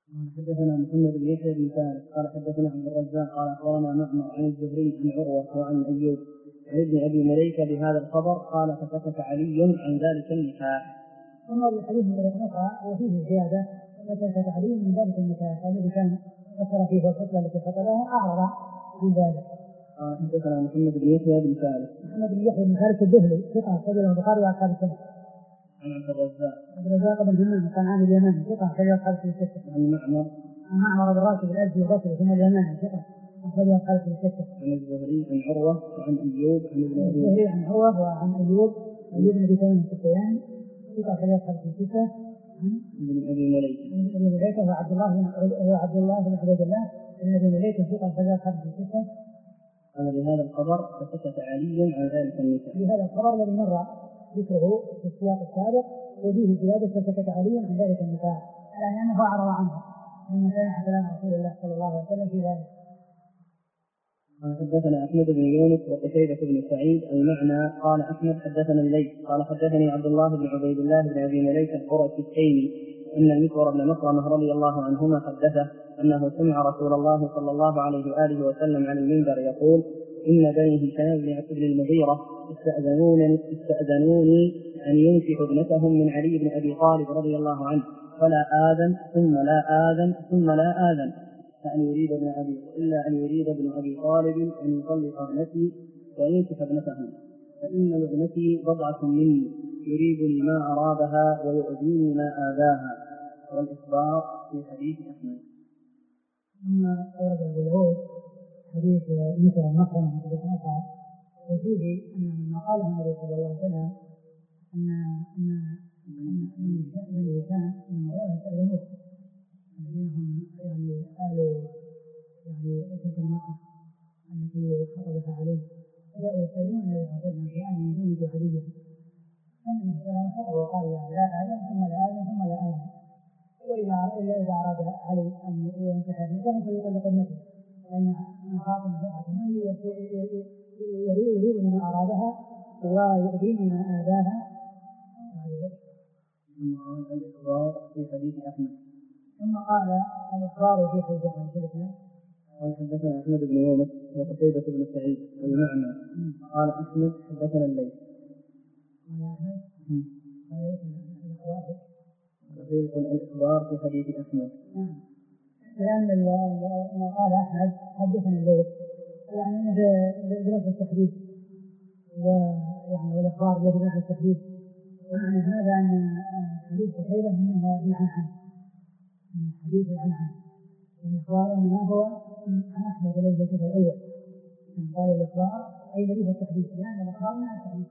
حدثنا محمد بن يحيى بن ثابت قال حدثنا عبد الرزاق قال اخبرنا معمر عن الزهري عن عروه وعن ايوب عن ابن ابي مليكه بهذا الخبر قال فسكت علي عن ذلك النكاح. ثم الحديث من طريق وفيه زياده فسكت علي من ذلك النكاح الذي كان ذكر فيه الخطبه التي خطبها اعرض عن ذلك. حدثنا محمد بن يحيى بن ثابت. محمد بن يحيى بن ثابت الدهلي ثقه رجل البخاري واصحاب السنه. عن عبد الرزاق. عبد الرزاق بن همام كان عامل اليمن ثقه رجل اصحاب السته. عن معمر. عن معمر بن راشد الازدي البصري ثم اليمن ثقه رجل اصحاب السته. عن الزهري عن عروه وعن ايوب عن ابن ابي. الزهري عن عروه وعن ايوب بن ابي تميم السختياني ثقه رجل اصحاب السته. ابن ابي مليكه. هو عبد الله بن عبيد الله بن ابي مليكه ثقه رجل اصحاب السته. قال بهذا الخبر فسكت علي عن ذلك النكاح. بهذا الخبر الذي مر ذكره في السياق السابق وفيه زيادة فسكت علي عن ذلك النكاح يعني أنه أعرض عنه لما سمع كلام رسول الله صلى الله عليه وسلم في ذلك. حدثنا أحمد بن يونس وقتيبة بن سعيد المعنى قال أحمد حدثنا الليث قال حدثني عبد الله بن عبيد الله بن أبي مليكة القرشي التيمي أن المسور بن مخرمة رضي الله عنهما حدثه أنه سمع رسول الله صلى الله عليه وآله وسلم عن المنبر يقول إن بني هشام بن المغيرة استأذنوني أن ينكحوا ابنتهم من علي بن أبي طالب رضي الله عنه فلا آذن ثم لا آذن ثم لا آذن إلا أن يريد ابن أبي طالب أن يطلق ابنتي وينكح ابنتهم فإن ابنتي بضعة مني يريبني ما أرادها ويؤذيني ما آذاها. والإخبار في حديث أحمد. ثم أورد أبو داود حديث مثل المخرمة من حديث مصعب وفيه أن ما قاله النبي صلى الله عليه وسلم أن بني هشام من المغيرة يستأذنوه الذين هم يعني آل تلك المرأة التي خطبها عليه فجاءوا يستأذنون النبي صلى الله عليه وسلم في أن يزوجوا عليا فالنبي صلى الله عليه وسلم خطب وقال لا آذن ثم لا آذن ثم لا آذن إذا أراد علي أن ينكح ابنته فليطلق ابنته لأن خاطب بضعة مني يريد ما أرادها ويؤذيني ما آذاها. الإخبار في حديث أحمد. ثم قال الإخبار في حديث أحمد. قال حدثنا أحمد بن يونس وقتيبة بن سعيد المعنى قال أحمد حدثنا الليث. الإخبار في حديث أحمد. لأن قال أحمد حدثنا الليث يعني بلفظ التحديث ويعني والإخبار الذي بلفظ التحديث ومعنى هذا أن حديث قتيبة منها بالعنحن حديث العنحن الإخبار إنما هو عن أحمد الذي ذكره الأول قال الإخبار أي الذي هو التحديث لأن الإخبار مع التحديث.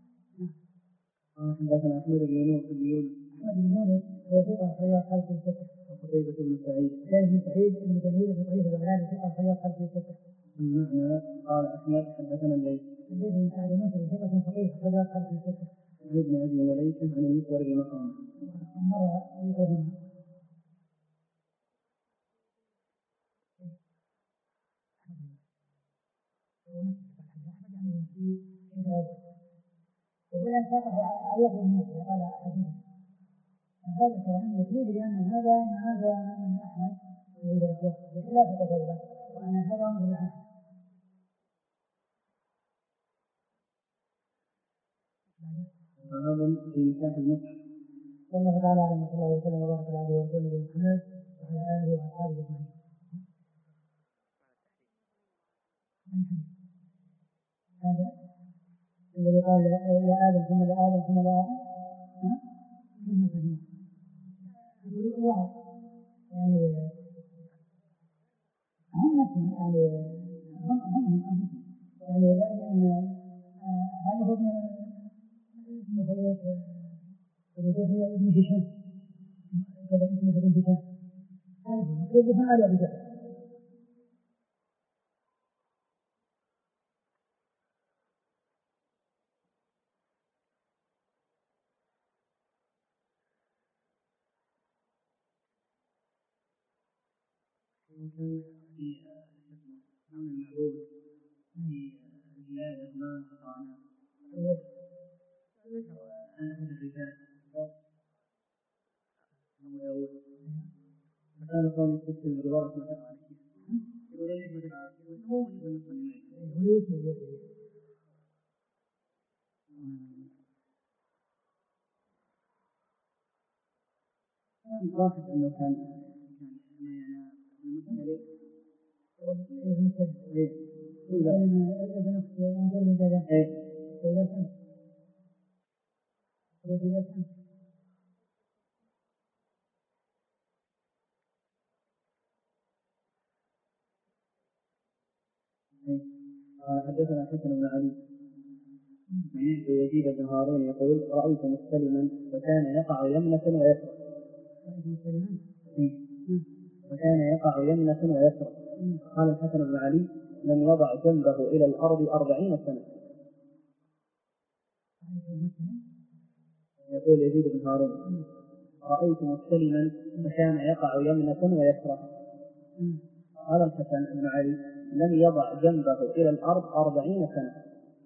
حدثنا أحمد بن يونس هو ثقة خير خلق الفتح وقتيبة بن سعيد بن سعيد بن جميل بن طريف البغلاني ثقة خير خلق الفتح. المعنى قال أحمد حدثنا الليث بن سعد المصري ثقة فقيه خير خلق الفتح. ابن أبي مليكة عن المسور بن مخرمة مر يقولون وبلا ساقه يقول المسلم قال حديث هذا الكلام يفيد لأن هذا هو من أحمد بخلاف قتيبة وأن هذا هو من أحمد. هذا في نكاح المصحف. والله تعالى أعلم وصلى الله وسلم وبارك على عبده ورسوله محمد وعلى آله وأصحابه أجمعين. هذا الذي قال لا آدم ثم لا آدم ثم لا آدم واحد يعني هم يعني لأن هذا هو ابن هشام كذا اسمه ابن هشام هذا على أبي جهل. في نوع المعروف في زيادة ما قطعنا أحد الرجال فكان قوم يستسلم بغرض ما تقع واحد انه كان حدثنا الحسن بن علي سمعت يزيد بن هارون يقول رأيت مستلما فكان يقع يمنة ويسرى قال الحسن بن علي لم يضع جنبه إلى الأرض 40 سنة. يقول يزيد بن هارون رأيت مستلما فكان يقع يمنة ويسرى. قال الحسن بن علي لم يضع جنبه إلى الأرض 40 سنة.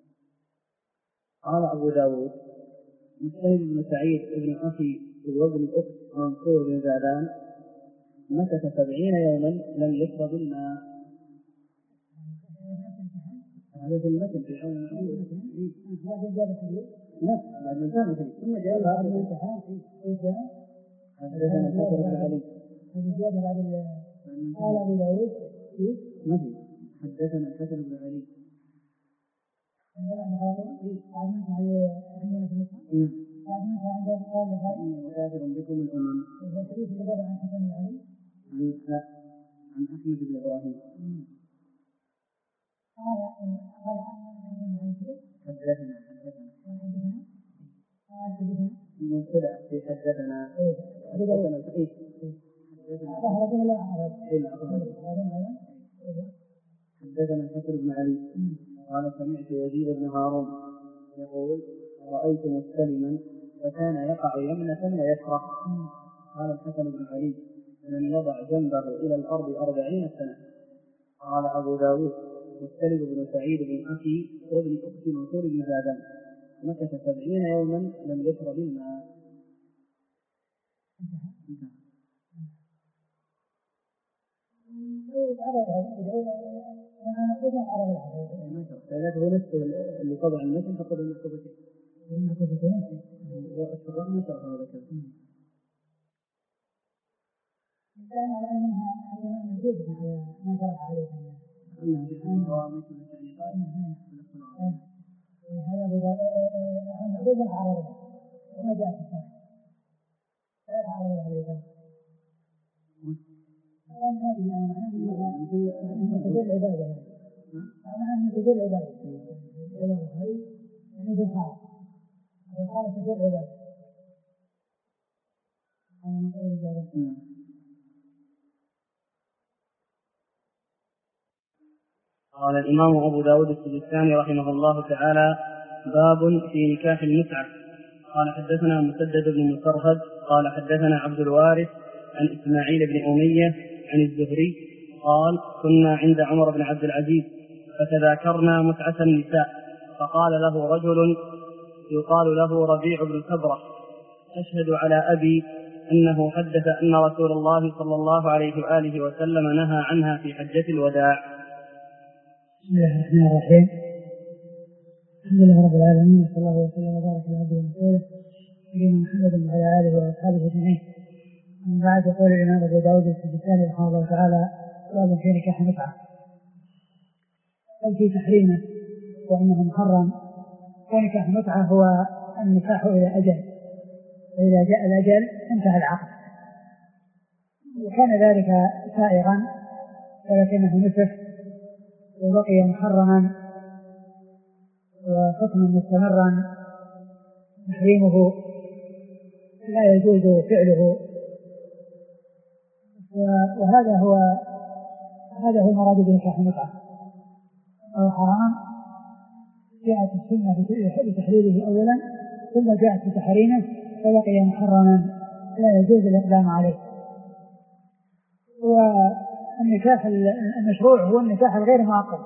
قال أبو داود مسلم بن سعيد ابن أخي وابن أخت منصور بن زادان مكث 70 يوما لم يشرب الماء. هذا في المتن في الأول لا بعد من ثاني ثم جاء بعد الامتحان حدثنا الحسن بن علي قال أبو داود ما في حدثنا الحسن بن علي وكافر بكم الأمم عن أحمد بن إبراهيم حدثنا في حدثنا حدثنا الحسن بن علي قال سمعت يزيد بن هارون يقول رأيت مستلما فكان يقع يمنة ويسرى. قال الحسن بن علي لم يضع جنبه إلى الأرض 40 سنة. قال أبو داود مستلم بن سعيد بن أخي وابن أخت منصور بن زادان مكث 70 يوما لم يشرب الماء. هو نفسه اللي طبع المتن فقد المكتوبتين والشرع ما شرح هذا كله. كان على منها حاجة موجود ما شرح عليه هذا بدأ العربي وما جاء في الشرح لا العربي عليه هذه يعني معناها تدل العبادة معناها تدل العبادة هذه يعني بالحال والحالة تدل العبادة قال الإمام أبو داود السجستاني رحمه الله تعالى باب في نكاح المتعة. قال حدثنا مسدد بن مسرهد قال حدثنا عبد الوارث عن إسماعيل بن أمية عن الزهري قال كنا عند عمر بن عبد العزيز فتذاكرنا متعة النساء فقال له رجل يقال له ربيع بن كبرة أشهد على أبي أنه حدث أن رسول الله صلى الله عليه وآله وسلم نهى عنها في حجة الوداع. بسم الله الرحمن الرحيم. الحمد لله رب العالمين وصلى الله وسلم وبارك على عبده ورسوله نبينا محمد وعلى آله وأصحابه أجمعين. أما بعد يقول الإمام أبو داود السجستاني رحمه الله تعالى باب في نكاح المتعة في تحريمه وأنه محرم. ونكاح المتعة هو النكاح إلى أجل فإذا جاء الأجل انتهى العقد وكان ذلك سائغا ولكنه نسخ وبقي محرما وحكما مستمرا تحريمه لا يجوز فعله وهذا هو المراد بنكاح المتعة أو حرام. جاءت السنة بتحليله أولا ثم جاءت بتحريمه فبقي محرما لا يجوز الإقدام عليه. والنكاح المشروع هو النكاح الغير معقد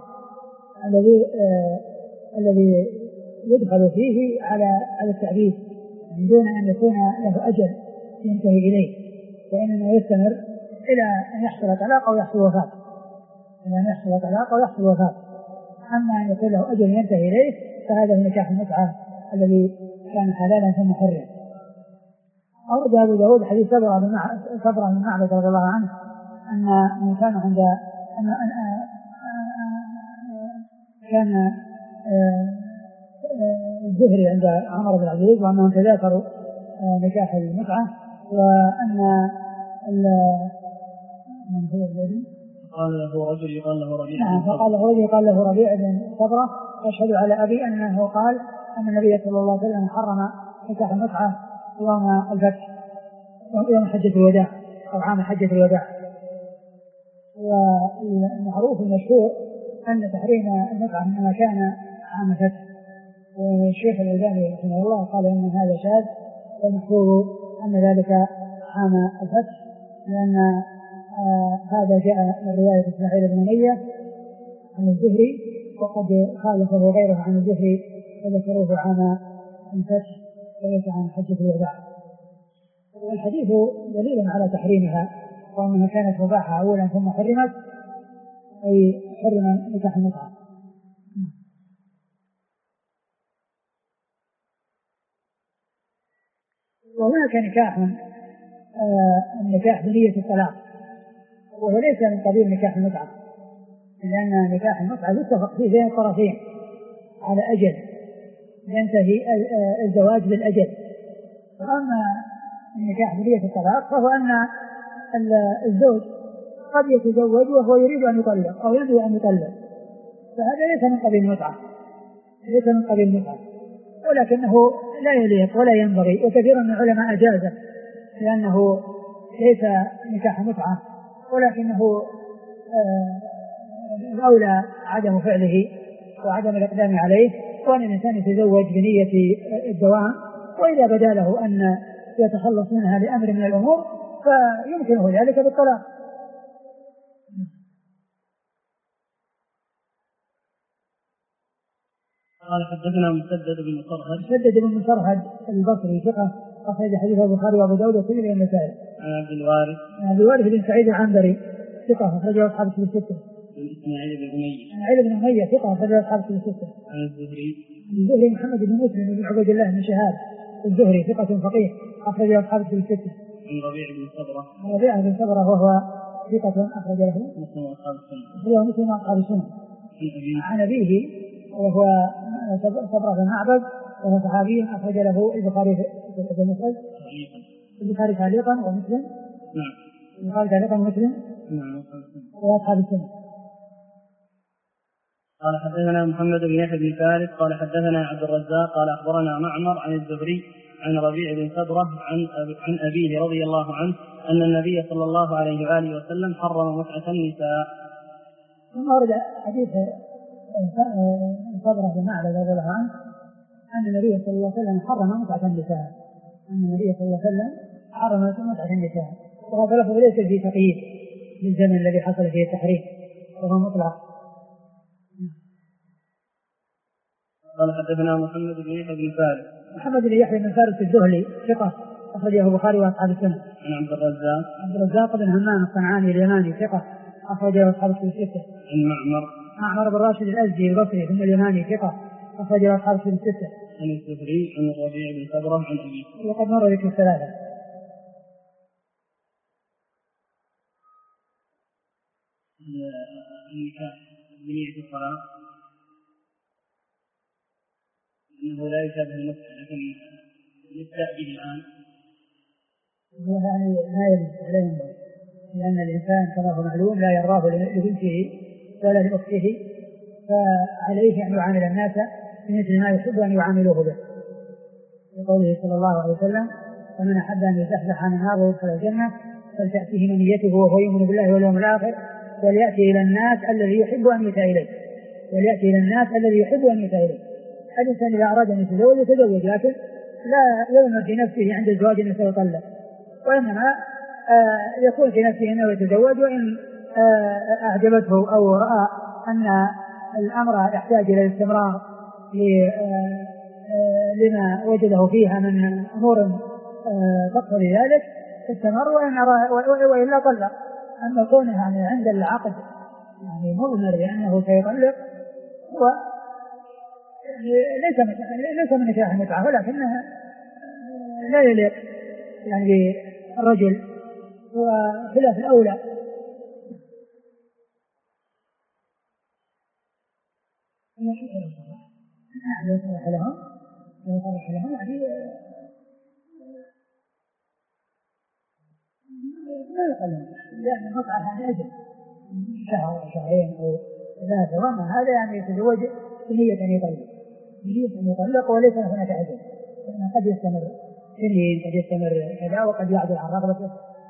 الذي يدخل فيه على التعبيد من دون أن يكون له أجل ينتهي إليه وإنما يستمر إلى أن يحصل طلاق أو يحصل وفاة، إلى أن يحصل طلاق أو يحصل وفاة. أما أن يكون له أجل ينتهي إليه فهذا هو نكاح المتعة الذي كان حلالا ثم حرم. أورد أبو داود حديث صبرة بن معبد رضي الله عنه أن من كان عند كان الزهري عند عمر بن العزيز وأنهم تذاكروا نكاح المتعة، وأن من هو الذي قال له رجل يقال له ربيع. نعم، فقال له رجل يقال له ربيع بن صبرة أشهد على أبي أنه قال أن النبي صلى الله عليه وسلم حرم نكاح المتعة يوم الفتح، يوم حجة الوداع أو عام حجة الوداع. والمعروف المشهور أن تحريم المتعة إنما كان عام الفتح، والشيخ الألباني رحمه الله قال إن هذا شاذ، والمحفوظ أن ذلك عام الفتح، لأن هذا جاء من رواية إسماعيل بن أمية عن الزهري، وقد خالفه غيره عن الزهري وذكروه عام الفتح وليس عن حجة الوداع. والحديث دليل على تحريمها، وأنها كانت مباحة أولا ثم حرمت، أي حرم نكاح المتعة. وهناك النكاح بنية الطلاق، وهو ليس من قبيل نكاح المتعة، لأن نكاح المتعة يتفق فيه بين الطرفين على أجل ينتهي الزواج بالأجل. وأما النكاح بنية الطلاق فهو أن الزوج قد يتزوج وهو يريد أن يطلق أو ينوي أن يطلق، فهذا ليس من قبيل المتعة، ليس من قبيل المتعة، ولكنه لا يليق ولا ينبغي، وكثير من العلماء أجازه لأنه ليس نكاح متعة، ولكنه الأولى عدم فعله وعدم الإقدام عليه، وأن الإنسان يتزوج بنية الدوام، وإذا بدا له أن يتخلص منها لأمر من الأمور فيمكنه ذلك بالطلاق. قال حدثنا مسدد بن مصرهد البصري ثقة أخرج حديث البخاري وأبو داود والترمذي والنسائي. عن عبد الوارث بن سعيد العنبري ثقة أخرجه أصحاب الكتب الستة. إسماعيل بن أمية ثقة أخرجه أصحاب الكتب الستة. عن الزهري محمد بن مسلم بن عبيد الله بن شهاب الزهري ثقة فقيه أخرجه أصحاب الكتب الستة. عن ربيع بن صبرة وهو ثقة أخرجه مسلم وأصحاب السنة. عن أبيه وهو صبرة بن معبد وهو صحابي أخرج له البخاري في المفرد، البخاري تعليقا ومسلم. نعم. البخاري تعليقا ومسلم. نعم. وأصحاب السنة. قال حدثنا محمد بن يحيى بن فارس قال حدثنا عبد الرزاق قال أخبرنا معمر عن الزهري عن ربيع بن صبرة عن أبيه رضي الله عنه أن النبي صلى الله عليه وآله وسلم حرم متعة النساء. ثم ورد حديث صبرة بن معبد رضي الله عنه أن النبي صلى الله عليه وسلم حرم متعة النساء، أن النبي صلى الله عليه وسلم حرم متعة النساء، وهذا لفظ ليس فيه تقييد للزمن الذي حصل فيه التحريم، وهو مطلق. قال حدثنا محمد بن يحيى بن فارس الذهلي ثقة أخرجه البخاري وأصحاب السنة. عن عبد الرزاق بن همام الصنعاني اليماني ثقة أخرجه أصحاب الستة. عن معمر بن راشد الأزدي البصري ثم اليماني ثقة أخرجه أصحاب الستة. عن الزهري عن ربيع بن صبرة عن أبيه. وقد مر ذكر الثلاثة. النكاح بنية الصلاة إنه لا يشابه المسألة، لكن للتأكيد الآن يعني ما يجب عليهم، لأن الإنسان كما هو معلوم لا يراه لبنته ولا لأخته، فعليه أن يعامل الناس بمثل ما يحب أن يعاملوه به، لقوله صلى الله عليه وسلم: فمن أحب أن يزحزح عن النار ويدخل الجنة فلتأتيه منيته وهو يؤمن بالله واليوم الآخر وليأتي إلى الناس الذي يحب أن يؤتى إليه. الإنسان إذا أراد أن يتزوج، لكن لا يؤمن في نفسه عند الزواج أنه سيطلق، وإنما يكون في نفسه أنه يتزوج، وإن أعجبته أو رأى أن الأمر يحتاج إلى الاستمرار لما وجده فيها من أمور تقتضي ذلك استمر، وإلا طلق. أما كونه يعني عند العقد يعني مضمر لأنه سيطلق هو ليس من نكاح المتعة، ولكنها لا يليق يعني بالرجل وخلاف الأولى. لو صرح لهم يعني لا يقلون، لأن المتعة هذا أجل شهر شهرين أو ثلاثة، وما هذا يعني يتزوج بنية أن يطلق وليس هناك أجل، لأنه قد يستمر سنين، قد يستمر كذا، وقد يعدل عن رغبته.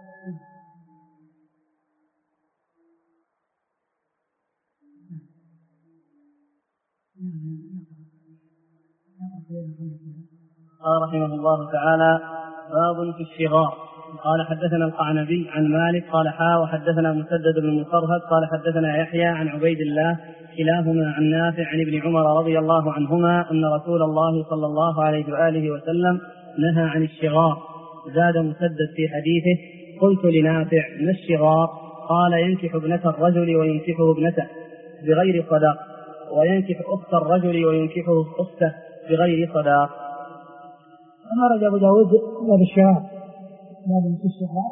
قال رحمه الله تعالى: باب في الشغار. قال حدثنا القعنبي عن مالك قال وحدثنا مسدد بن مصرهد قال حدثنا يحيى عن عبيد الله كلاهما عن نافع عن ابن عمر رضي الله عنهما أن رسول الله صلى الله عليه وآله وسلم نهى عن الشغار. زاد مسدد في حديثه: قلت لنافع: ما الشغار؟ قال: ينكح ابنة الرجل وينكحه ابنته بغير صداق، وينكح أخت الرجل وينكحه أخته بغير صداق. أمر أبو داود باب الشغار. باب في الشغار.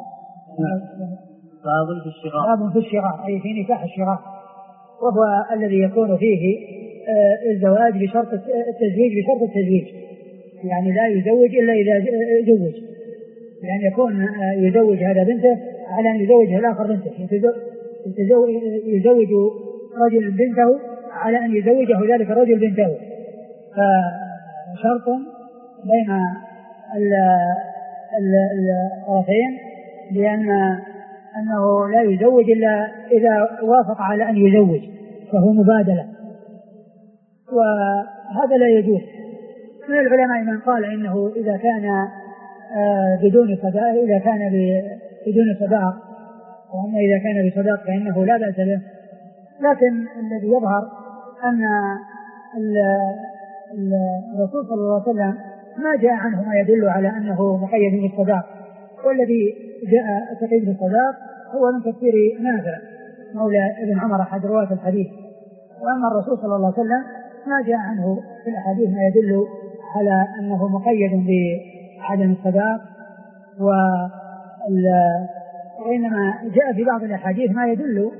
باب في الشغار أي في نكاح الشغار، وهو الذي يكون فيه الزواج بشرط التزويج، يعني لا يزوج إلا إذا زوج، يعني يكون يزوج هذا بنته على أن يزوجها الآخر بنته، يزوج رجل بنته على أن يزوجه ذلك الرجل بنته، فشرط بين الطرفين أنه لا يزوج إلا إذا وافق على أن يزوج، فهو مبادلة، وهذا لا يجوز. من العلماء من قال إنه إذا كان بدون صداق، وأما إذا كان بصداق فإنه لا بأس به، لكن الذي يظهر أن الرسول صلى الله عليه وسلم ما جاء عنه ما يدل على أنه مقيد بالصداق، والذي جاء تقييد بالصداق هو من تفسير نافع مولى ابن عمر أحد رواة الحديث، وأما الرسول صلى الله عليه وسلم ما جاء عنه في الأحاديث ما يدل على أنه مقيد بعدم الصداق، وإنما جاء في بعض الأحاديث ما يدل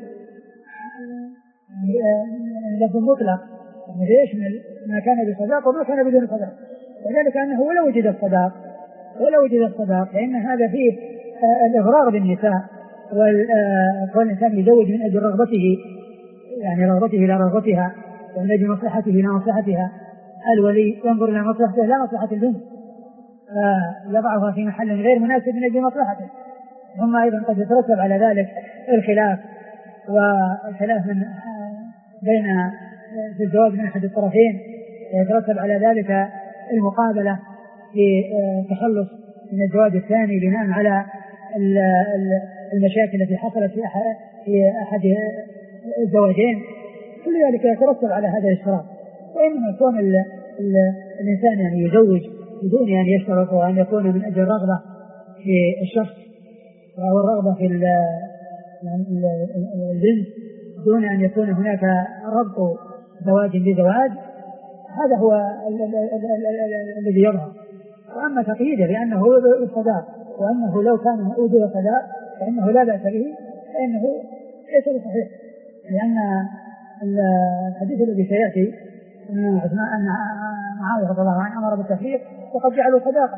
لفظ مطلق يشمل ما كان بصداق وما كان بدون صداق، وذلك أنه ولو وجد الصداق فإن هذا فيه الإغرار بالنساء، والإنسان يزوج من أجل رغبته، يعني رغبته إلى رغبتها، ومن أجل مصلحته إلى مصلحتها. الولي ينظر إلى مصلحته لا مصلحة البنت، فيضعها في محل غير مناسب من أجل مصلحته. ثم أيضا قد يترتب على ذلك الخلاف من بين في الزواج من أحد الطرفين، يترتب على ذلك المقابلة في تخلص من الزواج الثاني بناء على المشاكل التي حصلت في أحد الزواجين، كل ذلك يترتب على هذا الاشتراط. وإنما يكون الإنسان يعني يزوج بدون أن يشترط وأن يكون من أجل رغبة في الشخص أو الرغبة في البنت دون أن يكون هناك ربط زواج بزواج، هذا هو الذي يظهر. وأما تقييده بأنه بالصداق وأنه لو كان وجد صداق فإنه لا بأس به، فإنه ليس بصحيح، لأن الحديث الذي سيأتي أن معاوية رضي الله عنه أمر بالتفريق وقد جعلوا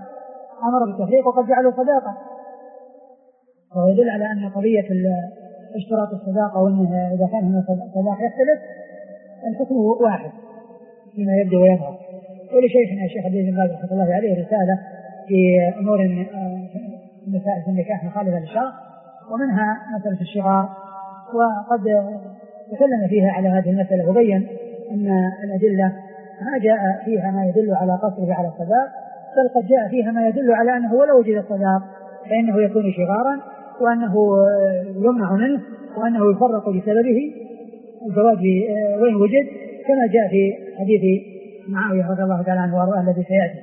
صداقة، ويدل على أن قضية اشتراط الصداقة وأنه إذا كان هنا صداق يختلف الحكم واحد فيما يبدو ويظهر. ولشيخنا الشيخ عبد العزيز رحمه الله عليه رسالة في أمور مسائل النكاح مخالفة للشرع، ومنها مسألة الشغار، وقد تكلم فيها على هذه المسألة وبين أن الأدلة ما جاء فيها ما يدل على قصره على الصداق، بل قد جاء فيها ما يدل على أنه ولو وجد الصداق فإنه يكون شغارا، وأنه يمنع منه، وأنه يفرق بسببه الزواج وين وجد، كما جاء في حديث معاوية رضي الله تعالى عنه وارضاه الذي سيأتي.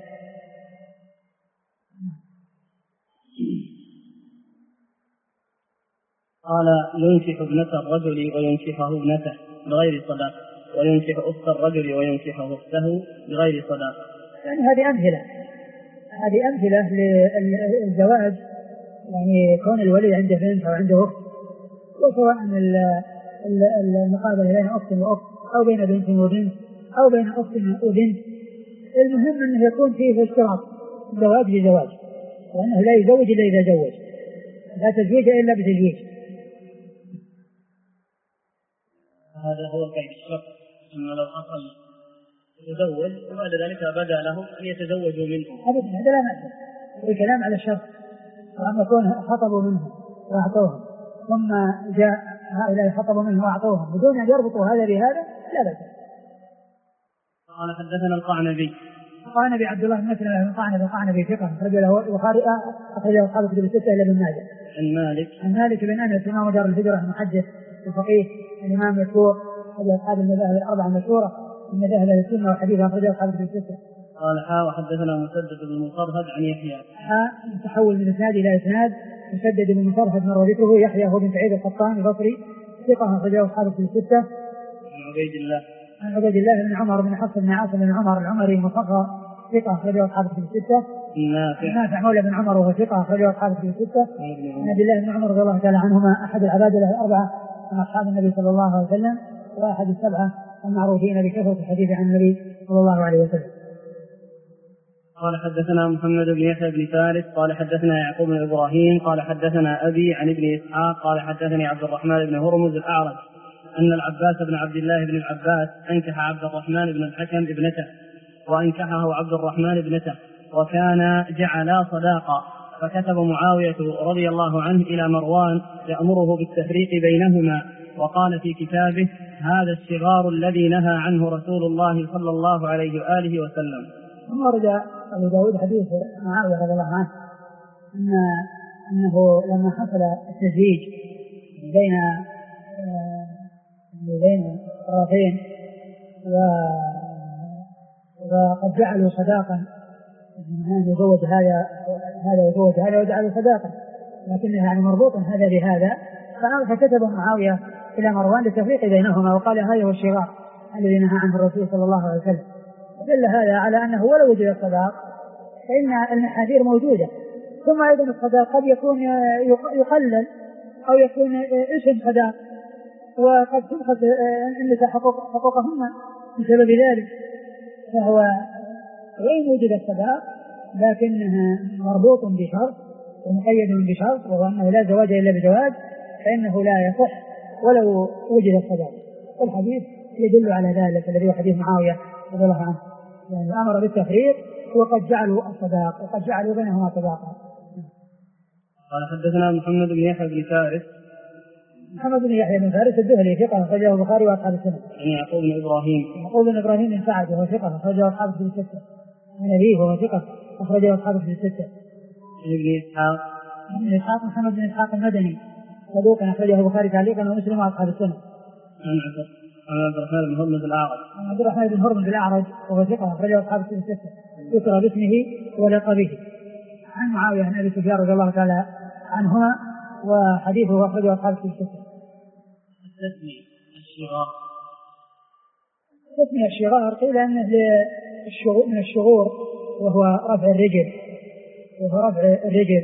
قال ينكح ابنة الرجل وينكحه ابنته بغير صداق، وينكح أخت الرجل وينكحه أخته بغير صداق. يعني هذه أمثلة للزواج، يعني كون الولي عنده بنت أو عنده أخت، وسواء المقابلة بين أخت وأخت أو بين بنت وبنت أو بين أخت وبنت، المهم أنه يكون فيه اشتراط زواج بزواج، وأنه لا يزوج إلا إذا زوج، لا تزويج إلا بتزويج. هذا هو كيف الشرط، أنه لو حصل يتزوج وبعد ذلك بدا له أن يتزوجوا منه، هذا لا معنى الكلام على الشرط، وأن يكون خطبوا منه وأعطوهم ثم جاء هؤلاء خطبوا منه وأعطوهم بدون أن يربطوا هذا بهذا لا بأس. قال حدثنا القعنبي عبد الله بن مسلم القعنبي ثقة رجله البخاري أخرجه أصحاب الكتب الستة إلا ابن ماجه. عن مالك بن أنس إمام دار الهجرة المحدث الفقيه الإمام مشهور أحد أصحاب المذاهب الأربعة المشهورة من مذاهب أهل السنة والحديث أخرجه أصحاب الكتب الستة. قال وحدثنا مسدد بن مصرهد عن يحيى تحول من إسناد إلى إسناد. مسدد بن مصرهد مر ذكره. يحيى هو بن سعيد القطان البصري ثقة أخرجه أصحاب الكتب الستة. عن عبيد الله بن عمر بن حفص بن عاصم بن عمر العمري المصغر ثقة أخرجه أصحاب الكتب الستة. نافع مولى بن عمر وهو ثقة أخرجه أصحاب الكتب الستة. عن عبد الله بن عمر رضي الله تعالى عنهما أحد العباد الأربعة من أصحاب النبي صلى الله عليه وسلم، وأحد السبعة المعروفين بكثرة الحديث عن النبي صلى الله عليه وسلم. قال حدثنا محمد بن يحيى بن فارس قال حدثنا يعقوب بن إبراهيم قال حدثنا أبي عن ابن إسحاق قال حدثني عبد الرحمن بن هرمز الأعرج أن العباس بن عبد الله بن العباس أنكح عبد الرحمن بن الحكم ابنته، وأنكحه عبد الرحمن ابنته، وكان جعلا صداقا، فكتب معاوية رضي الله عنه إلى مروان يأمره بالتفريق بينهما، وقال في كتابه: هذا الشغار الذي نهى عنه رسول الله صلى الله عليه وآله وسلم. ورد أبو داود حديث معاوية رضي الله عنه أنه لما حصل التزويج بين الطرفين وقد جعلوا صداقا، يزوج هذا ويزوج هذا وجعلوا صداقا، لكنها يعني مربوط هذا بهذا، فكتب معاوية إلى مروان للتفريق بينهما، وقال هذا هو الشغار الذي نهى عنه الرسول صلى الله عليه وسلم. دل هذا على أنه ولو وجد الصداق فإن المحاذير موجودة. ثم أيضا الصداق قد يكون يقلل أو يكون اسم صداق، وقد تنقص النساء حقوقهن بسبب ذلك، فهو غير وجد الصداق لكنها مربوط بشرط ومقيد بشرط، وهو أنه لا زواج إلا بزواج، فإنه لا يصح ولو وجد الصداق. والحديث يدل على ذلك الذي هو حديث معاوية رضي الله عنه، يعني أمر بالتفريق وقد جعلوا الصداق وقد جعلوا بينهما صداقا. قال حدثنا محمد بن يحيى بن فارس. محمد بن يحيى بن فارس الدهلي ثقة أخرجه البخاري وأصحاب السنة. يعقوب بن إبراهيم بن سعد وهو ثقة أخرجه أصحاب الستة. عن أبيه وهو ثقة أخرجه أصحاب الستة. ابن إسحاق محمد بن إسحاق المدني صدوق أخرجه البخاري تعليقا ومسلم وأصحاب السنة. عبد الرحمن بن هرمز الأعرج وهو ثقة أخرجه أصحاب الستة، ذكر باسمه ولقبه. عن معاوية بن أبي سفيان رضي الله تعالى عنهما، وحديثه أخرجه أصحاب الستة. تسمية الشغار قيل أنه من الشغور، وهو رفع الرجل.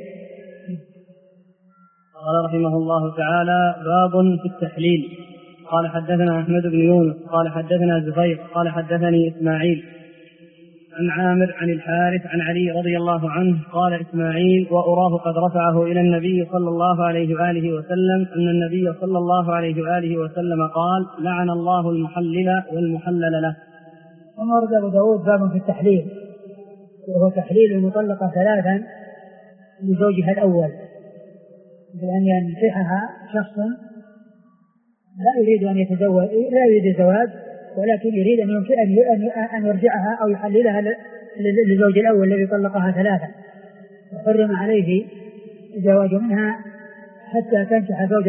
قال رحمه الله تعالى: باب في التحليل. قال حدثنا أحمد بن يونس قال حدثنا زهير قال حدثني إسماعيل عن عامر عن الحارث عن علي رضي الله عنه قال إسماعيل: وأراه قد رفعه إلى النبي صلى الله عليه وآله وسلم أن النبي صلى الله عليه وآله وسلم قال: لعن الله المحلل والمحلل له. ورد أبو داود باب في التحليل، وهو تحليل المطلقة ثلاثا لزوجها الأول، بأن ينكحها شخص لا يريد أن يتزوج، لا يريد الزواج، ولكن يريد أن يرجعها أو يحللها للزوج الأول الذي طلقها ثلاثا، وحرم عليه الزواج منها حتى تنكح زوجا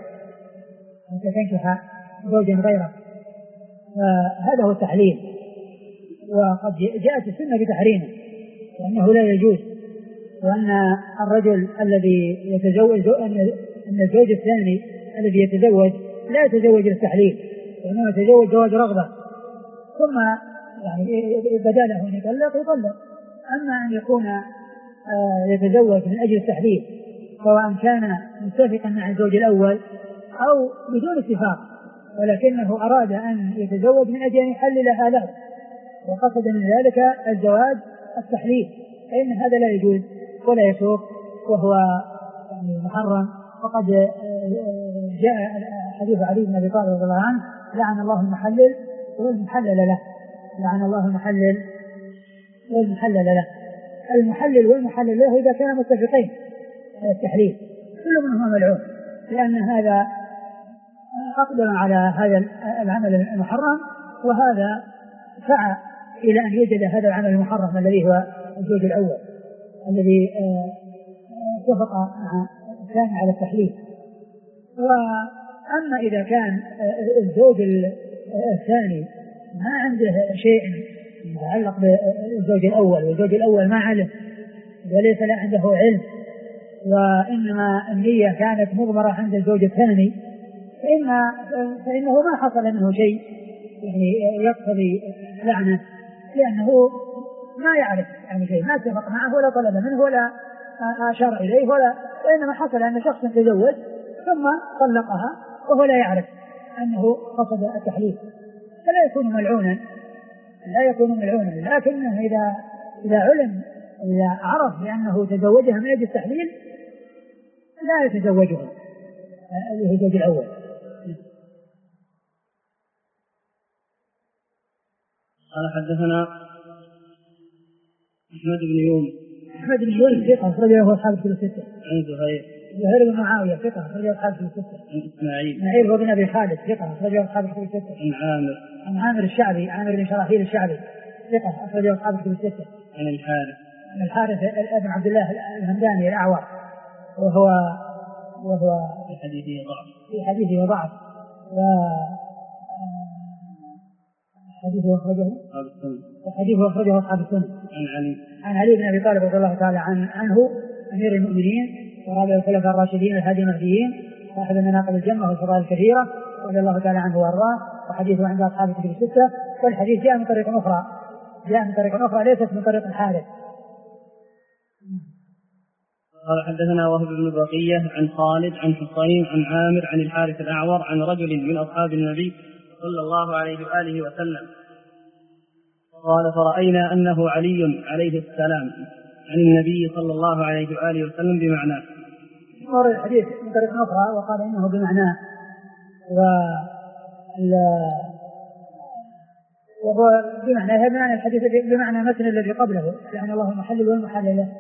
غيره. فهذا هو التحليل، وقد جاءت السنة بتحريمه وأنه لا يجوز، وأن الرجل الذي يتزوج أن أن الزوج الثاني الذي يتزوج لا يتزوج للتحليل، وإنما يتزوج زواج رغبة، ثم يعني بدا له أن يطلق. أما أن يكون يتزوج من أجل التحليل سواء كان متفقا مع الزوج الأول أو بدون اتفاق، ولكنه أراد أن يتزوج من أجل أن يحلل هذا وقصد من ذلك الزواج التحليل، فإن هذا لا يجوز ولا يسوق وهو يعني محرم. وقد جاء حديث علي بن أبي طالب رضي الله عنه: لعن الله المحلل والمحلل له. لعن الله المحلل والمحلل له. المحلل والمحلل له إذا كانوا متفقين على التحليل كل منهما ملعون، لأن هذا أقدم على هذا العمل المحرم، وهذا سعى إلى أن يوجد هذا العمل المحرم الذي هو الزوج الأول الذي اتفق مع الثاني على التحليل. وأما إذا كان الزوج الثاني ما عنده شيء يتعلق بالزوج الأول والزوج الأول ما علم وليس لا عنده علم، وإنما النية كانت مضمرة عند الزوج الثاني، فإنه ما حصل منه شيء يعني يقتضي لعنة، لأنه ما يعرف يعني شيء، ما اتفق معه ولا طلب منه ولا أشار إليه وإنما حصل أن شخص تزوج ثم طلقها وهو لا يعرف أنه قصد التحليل، فلا يكون ملعونا، لكنه إذا علم إذا عرف بأنه تزوجها من أجل التحليل لا يتزوجها اللي هو الزوج الأول. قال حدثنا أحمد بن يونس ثقة أخرج له أصحاب الكتب الستة. عن زهير بن معاوية ثقة أخرج له أصحاب الكتب الستة. عن إسماعيل بن أبي خالد ثقة أخرج له أصحاب الكتب الستة. عن عامر الشعبي عامر بن شراحيل الشعبي ثقة أخرج له أصحاب الكتب الستة. عن الحارث بن عبد الله الهمداني الأعور وهو في حديثه ضعف وحديثه أخرجه أصحاب السنة. عن علي بن أبي طالب رضي الله تعالى عنه أمير المؤمنين ورابع الخلفاء الراشدين الهادي المهديين صاحب المناقب الجمة والفضائل الكثيرة رضي الله تعالى عنه وأرضاه، وحديثه عند أصحاب الكتب الستة. والحديث جاء من طريق أخرى ليست من طريق الحارث. قال حدثنا وهب بن بقية عن خالد عن حصين عن عامر عن الحارث الأعور عن رجل من أصحاب النبي صلى الله عليه وآله وسلم قال: فرأينا أنه علي عليه السلام عن النبي صلى الله عليه وآله وسلم بمعناه. ورد الحديث من طريق أخرى وقال إنه بمعناه، وهو بمعنى بمعنى الحديث بمعنى مثل الذي قبله، لأن الله المحلل والمحلل له.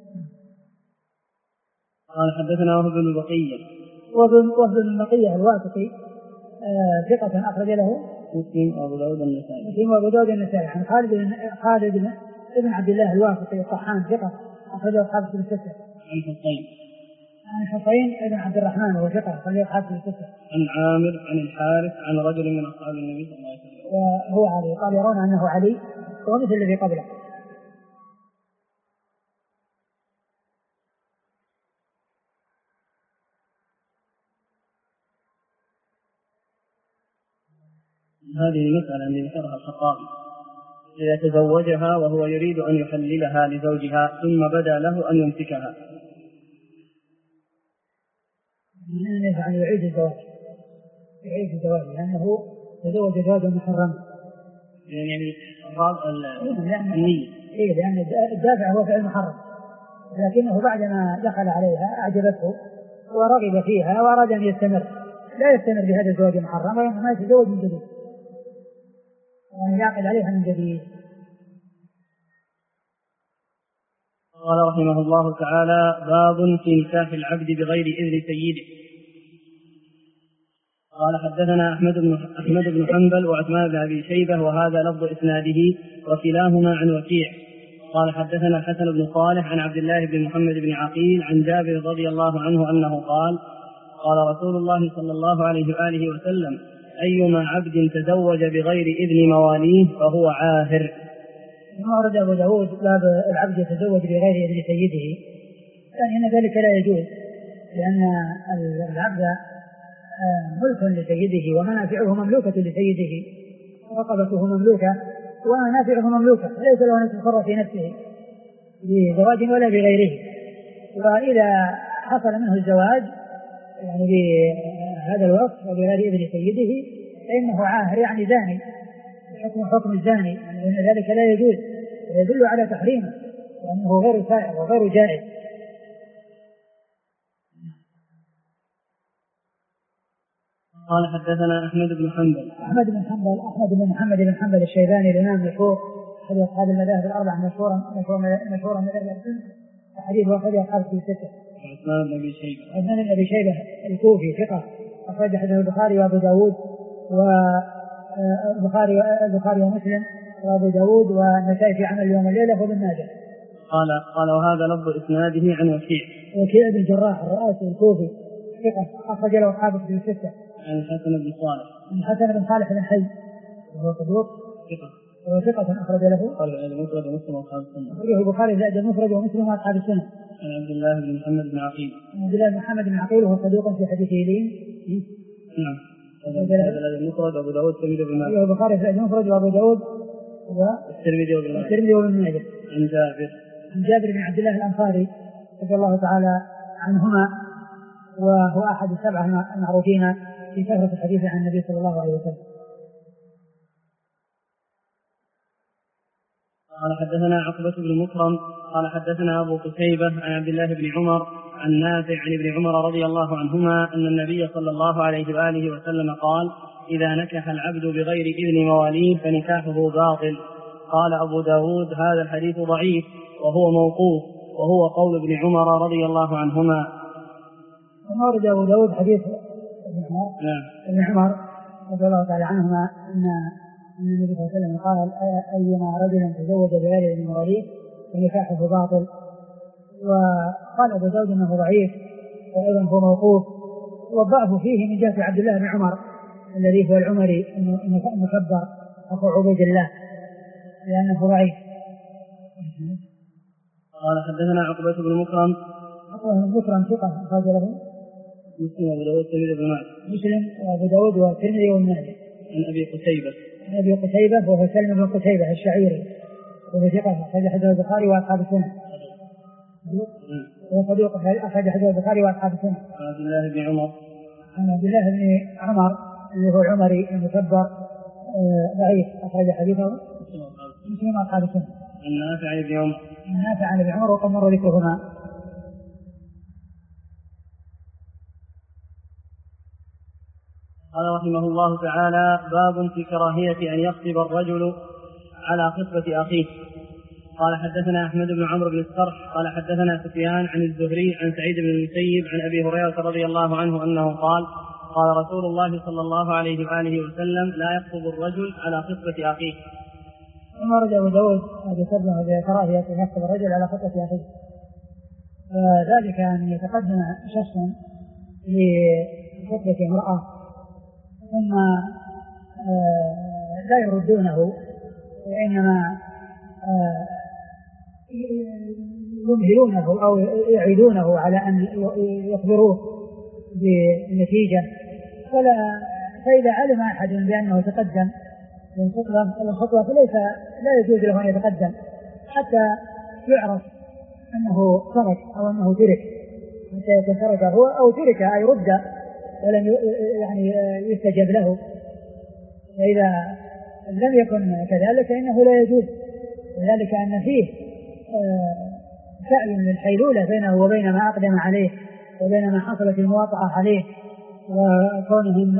قال حدثنا وهب بن بقية بن بقية الواسطي ثقة أخرج له مسلم وأبو داود النسائي. عن خالد بن عبد الله الواسطي الطحان ثقة أخرج له أصحاب الكتب الستة. عن حصين بن عبد الرحمن وهو ثقة أخرج له أصحاب الكتب الستة. عن عامر عن الحارث عن رجل من أصحاب النبي صلى الله عليه وسلم وهو علي، قال يرون أنه علي ومثل الذي قبله. هذه المسألة التي ذكرها الخطابي: إذا تزوجها وهو يريد أن يحللها لزوجها ثم بدا له أن يمسكها، يعني يعيد الزواج لأنه تزوج زواجا محرما، يعني النية، لأن الدافع هو فعل محرم، لكنه بعدما دخل عليها أعجبته ورغب فيها وأراد أن يستمر، لا يستمر بهذا الزواج المحرم وإنما يتزوج من جديد وأن يعقد عليها من جديد. قال رحمه الله تعالى: باب في نكاح العبد بغير إذن سيده. قال حدثنا أحمد بن حنبل وعثمان بن أبي شيبة وهذا لفظ إسناده وكلاهما عن وكيع. قال حدثنا الحسن بن صالح عن عبد الله بن محمد بن عقيل عن جابر رضي الله عنه أنه قال: قال رسول الله صلى الله عليه وآله وسلم: أيما عبد تزوج بغير إذن مواليه فهو عاهر. ورد أبو داود باب العبد يتزوج بغير إذن سيده، يعني أن ذلك لا يجوز، لأن العبد ملك لسيده ومنافعه مملوكة لسيده، رقبته مملوكة ومنافعه مملوكة، ليس له أن يتصرف في نفسه بزواج ولا بغيره. وإذا حصل منه الزواج يعني بهذا الوقت وبغير إذن سيده فإنه عاهر يعني زاني، حكم الزاني، لأن ذلك لا يجوز ويدل على تحريمه وأنه غير سائغ وغير جائز. قال حدثنا أحمد بن حنبل أحمد بن محمد بن حنبل الشيباني الإمام المشهور أحد أصحاب المذاهب الأربعة مشهورا من السنة، حديث وأخرج أصحاب في ستة. عثمان بن أبي شيبة الكوفي ثقة، أخرج حديث البخاري وأبو داود والبخاري ومسلم وأبو داود والنسائي في عمل يوم الليلة وابن ماجه. قال وهذا لفظ إسناده عن وكيع بن الجراح الرؤاسي الكوفي ثقة، أخرج له أصحاب في ستة. عن الحسن بن صالح بن حي وهو صدوق ثقة، أخرج له المفرد ومسلم وأصحاب السنة. أخرجه البخاري زائد المفرد ومسلم وأصحاب السنة. عن عبد الله بن محمد بن عقيل. عبد الله بن محمد بن عقيل وهو صدوق في حديثه لين. نعم. هذا المفرد وأبو داود والترمذي وابن ماجه. البخاري زائد المفرد وأبو داود والترمذي وابن ماجه. عن جابر بن عبد الله الأنصاري رضي الله تعالى عنهما، وهو أحد السبعة المعروفين في كثرة الحديث عن النبي صلى الله عليه وسلم. قال حدثنا عقبة بن مكرم قال حدثنا أبو قتيبة عن عبد الله بن عمر عن نافع عن ابن عمر رضي الله عنهما أن النبي صلى الله عليه وآله وسلم قال: إذا نكح العبد بغير إذن مواليه فنكاحه باطل. قال أبو داود: هذا الحديث ضعيف وهو موقوف، وهو قول ابن عمر رضي الله عنهما. ورد أبو داود حديث ابن عمر رضي الله تعالى عنهما أن النبي صلى الله عليه وسلم قال: أيما رجل تزوج بغير إذن مواليه فنكاحه باطل. وقال أبو داود أنه ضعيف وأيضا هو موقوف، والضعف فيه من جهة عبد الله بن عمر الذي هو العمري المكبر أخو عبيد الله، لأنه ضعيف. قال حدثنا عقبة بن مكرم ثقة، أخرج له مسلم وأبو داود والترمذي وابن ماجه. مسلم وأبو داود والترمذي وابن ماجه. عن أبي قتيبة وهو سلم بن قتيبة الشعيري وهو ثقة، أخرج حديث البخاري وأصحاب السنة. وهو صدوق، أخرج حديث البخاري وأصحاب السنة. عن عبد الله بن عمر اللي هو العمري المكبر ضعيف، أخرج حديثه مسلم وأصحاب السنة. عن نافع عن ابن عمر وقد مر ذكرهما. قال رحمه الله تعالى: باب في كراهية أن يخطب الرجل على خطبة أخيه. قال حدثنا أحمد بن عمرو بن السرح قال حدثنا سفيان عن الزهري عن سعيد بن المسيب عن أبي هريرة رضي الله عنه أنه قال: قال رسول الله صلى الله عليه وآله وسلم: لا يخطب الرجل على خطبة أخيه. ثم ورد أبو داود بكراهية أن يخطب الرجل على خطبة أخيه، ذلك أن يتقدم شخص لخطبة امرأة ثم لا يردونه، وإنما يمهلونه أو يعيدونه على أن يخبروه بالنتيجة. فإذا علم أحد بأنه تقدم الخطوة فليس لا يجوز له أن يتقدم حتى يعرف أنه ترك أو أنه ترك، حتى يكون ترك هو أو ترك أي رد ولم يعني يستجب له. فإذا لم يكن كذلك فإنه لا يجوز، وذلك أن فيه سعي للحيلولة بينه وبين ما أقدم عليه وبين ما حصلت المواطعة عليه، وكونهم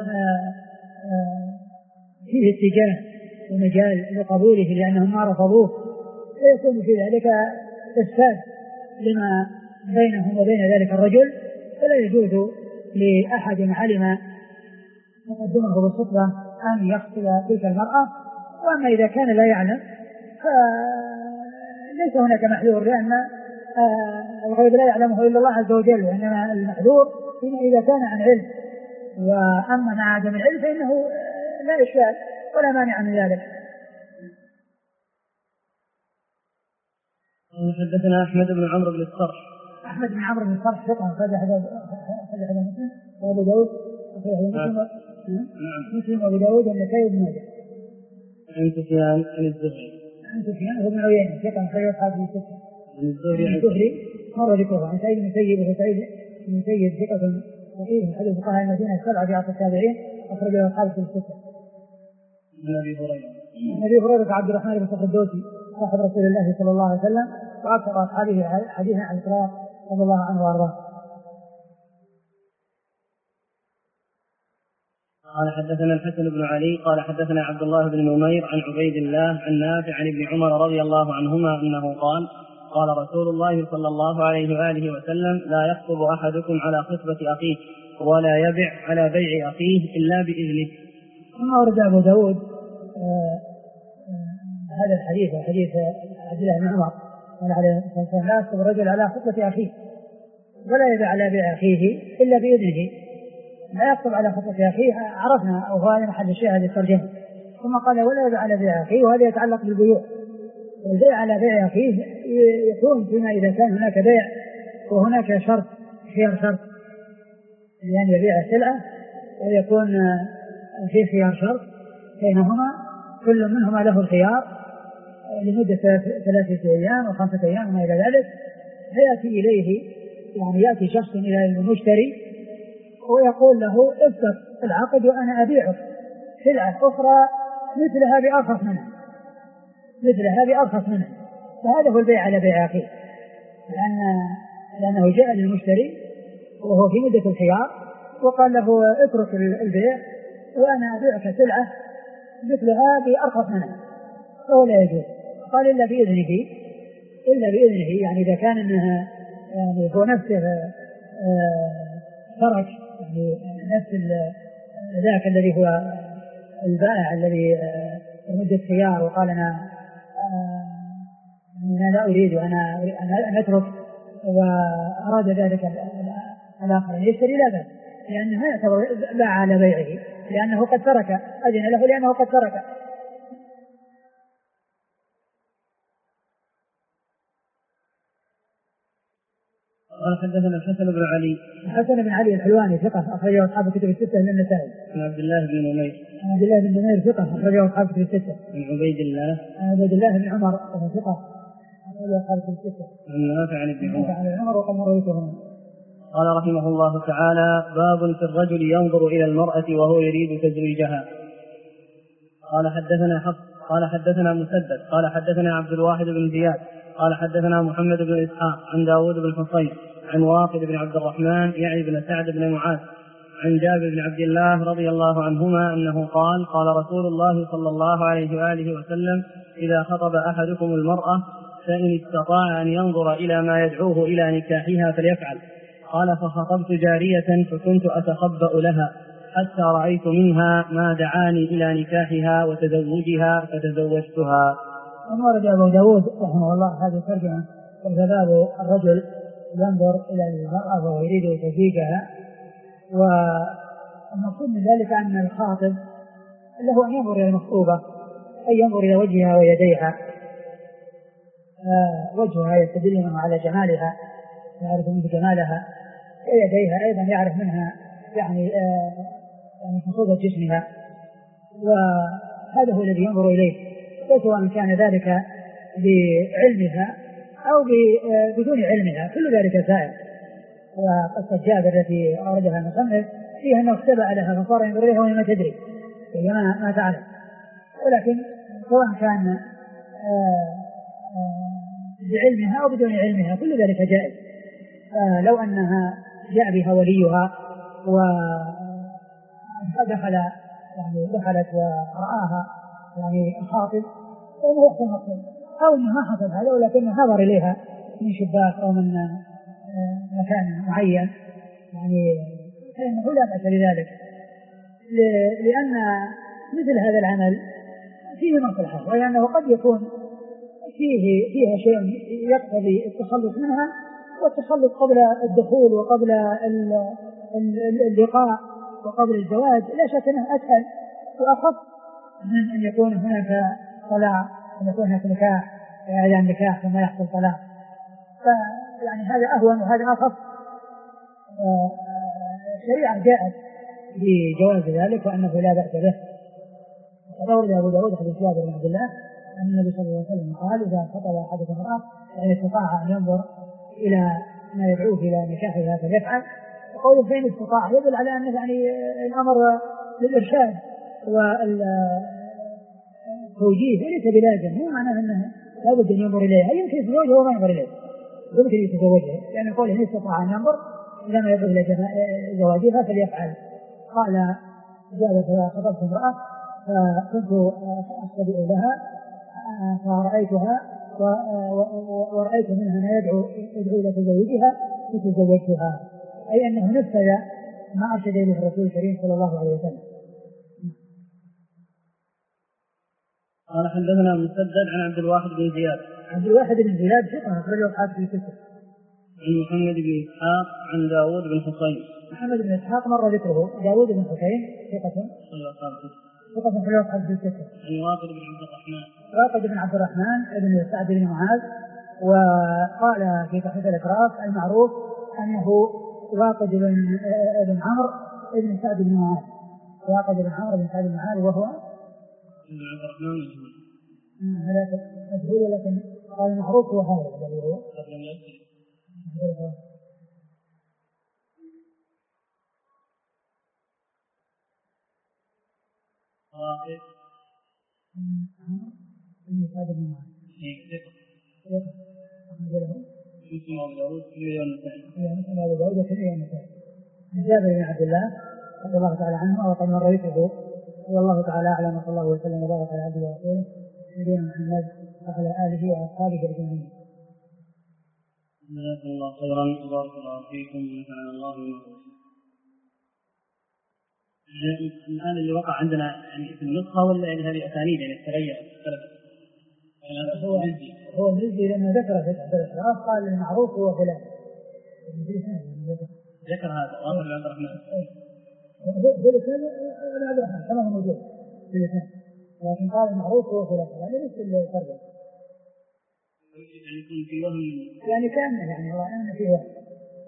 فيه اتجاه ومجال لقبوله لأنهم ما رفضوه، فيكون في ذلك إفساد لما بينهم وبين ذلك الرجل، فلا يجوز لأحد علم مقدمه بالخطبة أن يخطب تلك المرأة. وأما إذا كان لا يعلم فليس هناك محذور، لأن الغيب لا يعلمه إلا الله عز وجل، وإنما المحذور إذا كان عن علم، وأما مع عدم العلم فإنه لا إشكال ولا مانع من ذلك. حدثنا أحمد بن عمرو بن السرح. أحمد بن عمرو بن الصرح ثقة أخرج حديث مسلم وأبو داود مسلم وأبو داود والنسائي وابن ماجه. عن سفيان عن الزهري. عن سفيان وابن عيينة ثقة أخرج أصحاب الستة. عن الزهري مر ذكره عن سعيد بن المسيب وهو سعيد بن المسيب ثقة وحيد من حديث فقهاء المدينة السبعة في عصر التابعين أخرجه أصحاب الستة. عن أبي هريرة عبد الرحمن بن صخر الدوسي صاحب رسول الله صلى الله عليه وسلم وأكثر أصحابه حديثا عن الإسراء رضي الله عنه وأرضاه. قال حدثنا الحسن بن علي قال حدثنا عبد الله بن نمير عن عبيد الله عن نافع عن ابن عمر رضي الله عنهما أنه قال قال رسول الله صلى الله عليه وآله وسلم لا يخطب أحدكم على خطبة أخيه ولا يبع على بيع أخيه إلا بإذنه. ثم ورد أبو داود هذا الحديث وحديث عبد الله بن عمر قال عليه الصلاة والسلام لا يخطب الرجل على خطبة أخيه ولا يبع على بيع أخيه إلا بإذنه. لا يخطب على خطبة أخيه عرفنا أو هذا محل الشيء هذه الترجمة. ثم قال ولا يبع على بيع أخيه وهذا يتعلق بالبيوع. والبيع على بيع أخيه يكون فيما إذا كان هناك بيع وهناك شرط خيار شرط يعني يبيع السلعة ويكون في خيار شرط بينهما كل منهما له الخيار لمدة 3 أيام و5 أيام وما إلى ذلك. فيأتي إليه يعني يأتي شخص إلى المشتري ويقول له افتح العقد وأنا أبيعك سلعة أخرى مثلها بأرخص منها فهذا هو البيع على بيع أخيه لأنه جاء للمشتري وهو في مدة الخيار وقال له اترك البيع وأنا أبيعك سلعة مثلها بأرخص منها فهو لا يجوز. قال إلا بإذنه يعني إذا كان إنها يعني هو نفسه ترك يعني نفس ذاك الذي هو البائع الذي مدة خيار وقال أنا لا أريد أنا أترك وأراد ذلك الآخر يشتري لا بأس لأنه ما يعتبر باع على بيعه لأنه قد ترك أذن له لأنه قد ترك. قال حدثنا الحسن بن علي الحلواني ثقة أخرجه أصحاب الكتب الستة من النسائي. عن عبد الله بن نمير ثقة أخرجه أصحاب الكتب الستة. عن عبيد الله بن عمر ثقة أخرجه أصحاب الكتب الستة. عن نافع عن ابن عمر وقد مرويته. قال رحمه الله تعالى باب في الرجل ينظر إلى المرأة وهو يريد تزويجها. قال حدثنا مسدد قال حدثنا عبد الواحد بن زياد قال حدثنا محمد بن إسحاق عن داود بن حصين عن واقد بن عبد الرحمن يعني بن سعد بن معاذ عن جابر بن عبد الله رضي الله عنهما أنه قال قال رسول الله صلى الله عليه وآله وسلم إذا خطب أحدكم المرأة فإن استطاع أن ينظر إلى ما يدعوه إلى نكاحها فليفعل. قال فخطبت جارية فكنت أتخبأ لها حتى رأيت منها ما دعاني إلى نكاحها وتزوجها فتزوجتها. ورد أبو داود رحمه الله هذه الترجمة وباب الرجل ينظر إلى المرأة وهو يريد تزويجها. والمقصود من ذلك أن الخاطب له أن ينظر إلى المخطوبة أي ينظر إلى وجهها ويديها. وجهها يستدل منه على جمالها يعرف منه جمالها ويديها أيضا يعرف منها يعني خصوصة جسمها وهذا هو الذي ينظر إليه وسواء كان ذلك بعلمها أو بدون علمها كل ذلك سائر. وقصة جابر التي أوردها المصنف فيها أنه اختبأ لها فصار ينظر إليها وهي ما تدري هي ما تعلم ولكن سواء كان بعلمها أو بدون علمها كل ذلك جائز. لو أنها جاء بها وليها دخلت ورآها يعني الخاطب فإنه يحصل مقصود أو أنه ما حصل هذا ولكنه نظر إليها من شباك أو من مكان معين يعني فإنه لا بأس لذلك لأن مثل هذا العمل فيه مصلحة ولأنه قد يكون فيها شيء يقتضي التخلص منها والتخلص قبل الدخول وقبل اللقاء وقبل الزواج لا شك أنه أسهل وأخف من أن يكون هناك طلاق أن يكون هناك نكاح إعلان نكاح ثم يحصل طلاق. يعني هذا أهون وهذا أخف. الشريعة جاءت بجواز ذلك وأنه لا بأس به. وأورد أبو داود حديث جابر بن عبد الله أن النبي صلى الله عليه وسلم قال إذا خطب أحدكم امرأة فإن استطاع أن ينظر إلى ما يدعوه إلى نكاحها فليفعل. وقوله فإن استطاع يدل على أن يعني الأمر للإرشاد والتوجيه وليس بلازم، مو معناه أنه لابد أن ينظر إليها، يمكن يتزوجها وما ينظر إليها، يمكن يتزوجها، لأن قوله إن استطاع أن ينظر إلى ما يدعو إلى زواجها فليفعل. قال جابر فخطبت امرأة فكنت أستبئ لها فرأيتها ورأيت منها ما يدعو إلى تزوجها فتزوجتها، أي أنه نفذ ما أرشد إليه الرسول الكريم صلى الله عليه وسلم. قال حدثنا مسدد عن عبد الواحد بن زياد. عبد الواحد بن زياد ثقة أخرجه أصحاب في الكتب. عن محمد بن إسحاق عن داود بن حسين. محمد بن إسحاق مر ذكره. داود بن حسين ثقة أخرجه أصحاب في الكتب. عن واقد بن عبد الرحمن. واقد بن عبد الرحمن بن سعد بن معاذ. وقال في تحفة الإكرام المعروف أنه واقد بن عمرو بن سعد بن معاذ. واقد بن عمرو بن سعد بن معاذ وهو بن عبد الرحمن مجهول، لكن قال المعروف هو هذا الذي هو واقد بن سعد بن معاذ. جابر بن عبد الله رضي الله تعالى عنه وقد مر ذكره، والله تعالى أعلم، وصلى الله وسلم وبارك على عبده ورسوله نبينا محمد وعلى آله وأصحابه أجمعين. جزاكم الله خيرا وبارك الله فيكم ونفعنا الله بما الآن اللي وقع عندنا يعني في النسخة ولا يعني هذه أسانيد يعني تغير اختلفت؟ هو الجزء لما ذكر في تحت الإشراف قال المعروف هو فلان، ذكر هذا واقع بن عبد الرحمن. هو لسان عبد الرحمن كما هو موجود في لسان، لكن قال المعروف هو فلان، يعني نفس الفرق، يعني يكون في وهم، يعني كأنه يعني هو أنه في وهم.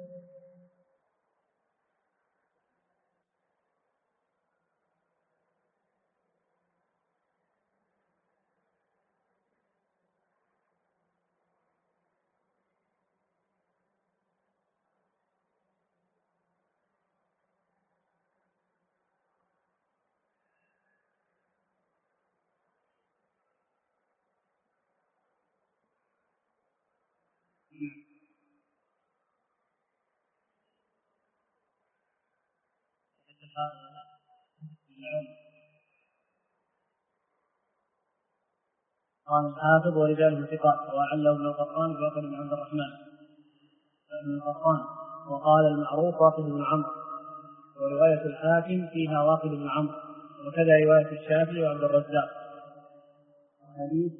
قال الحافظ ورجاله ثقات وعله ابن القطان بواقد بن عبد الرحمن بن القطان، وقال المعروف واقد بن عمرو، ورواية الحاكم فيها واقد بن عمرو، وكذا رواية الشافعي وعبد الرزاق. حديث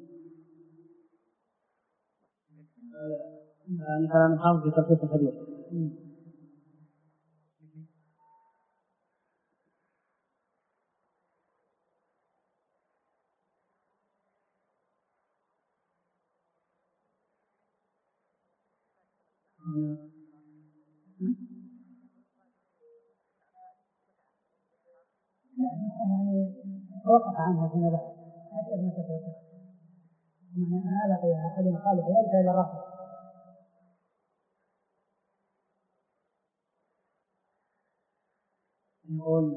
كلام الحافظ في تلخيص الحديث. يعني وقف عنها فيما بعد حتى ما تتوقف، ما لقي أحد خالف ذلك إلى راسه. نقول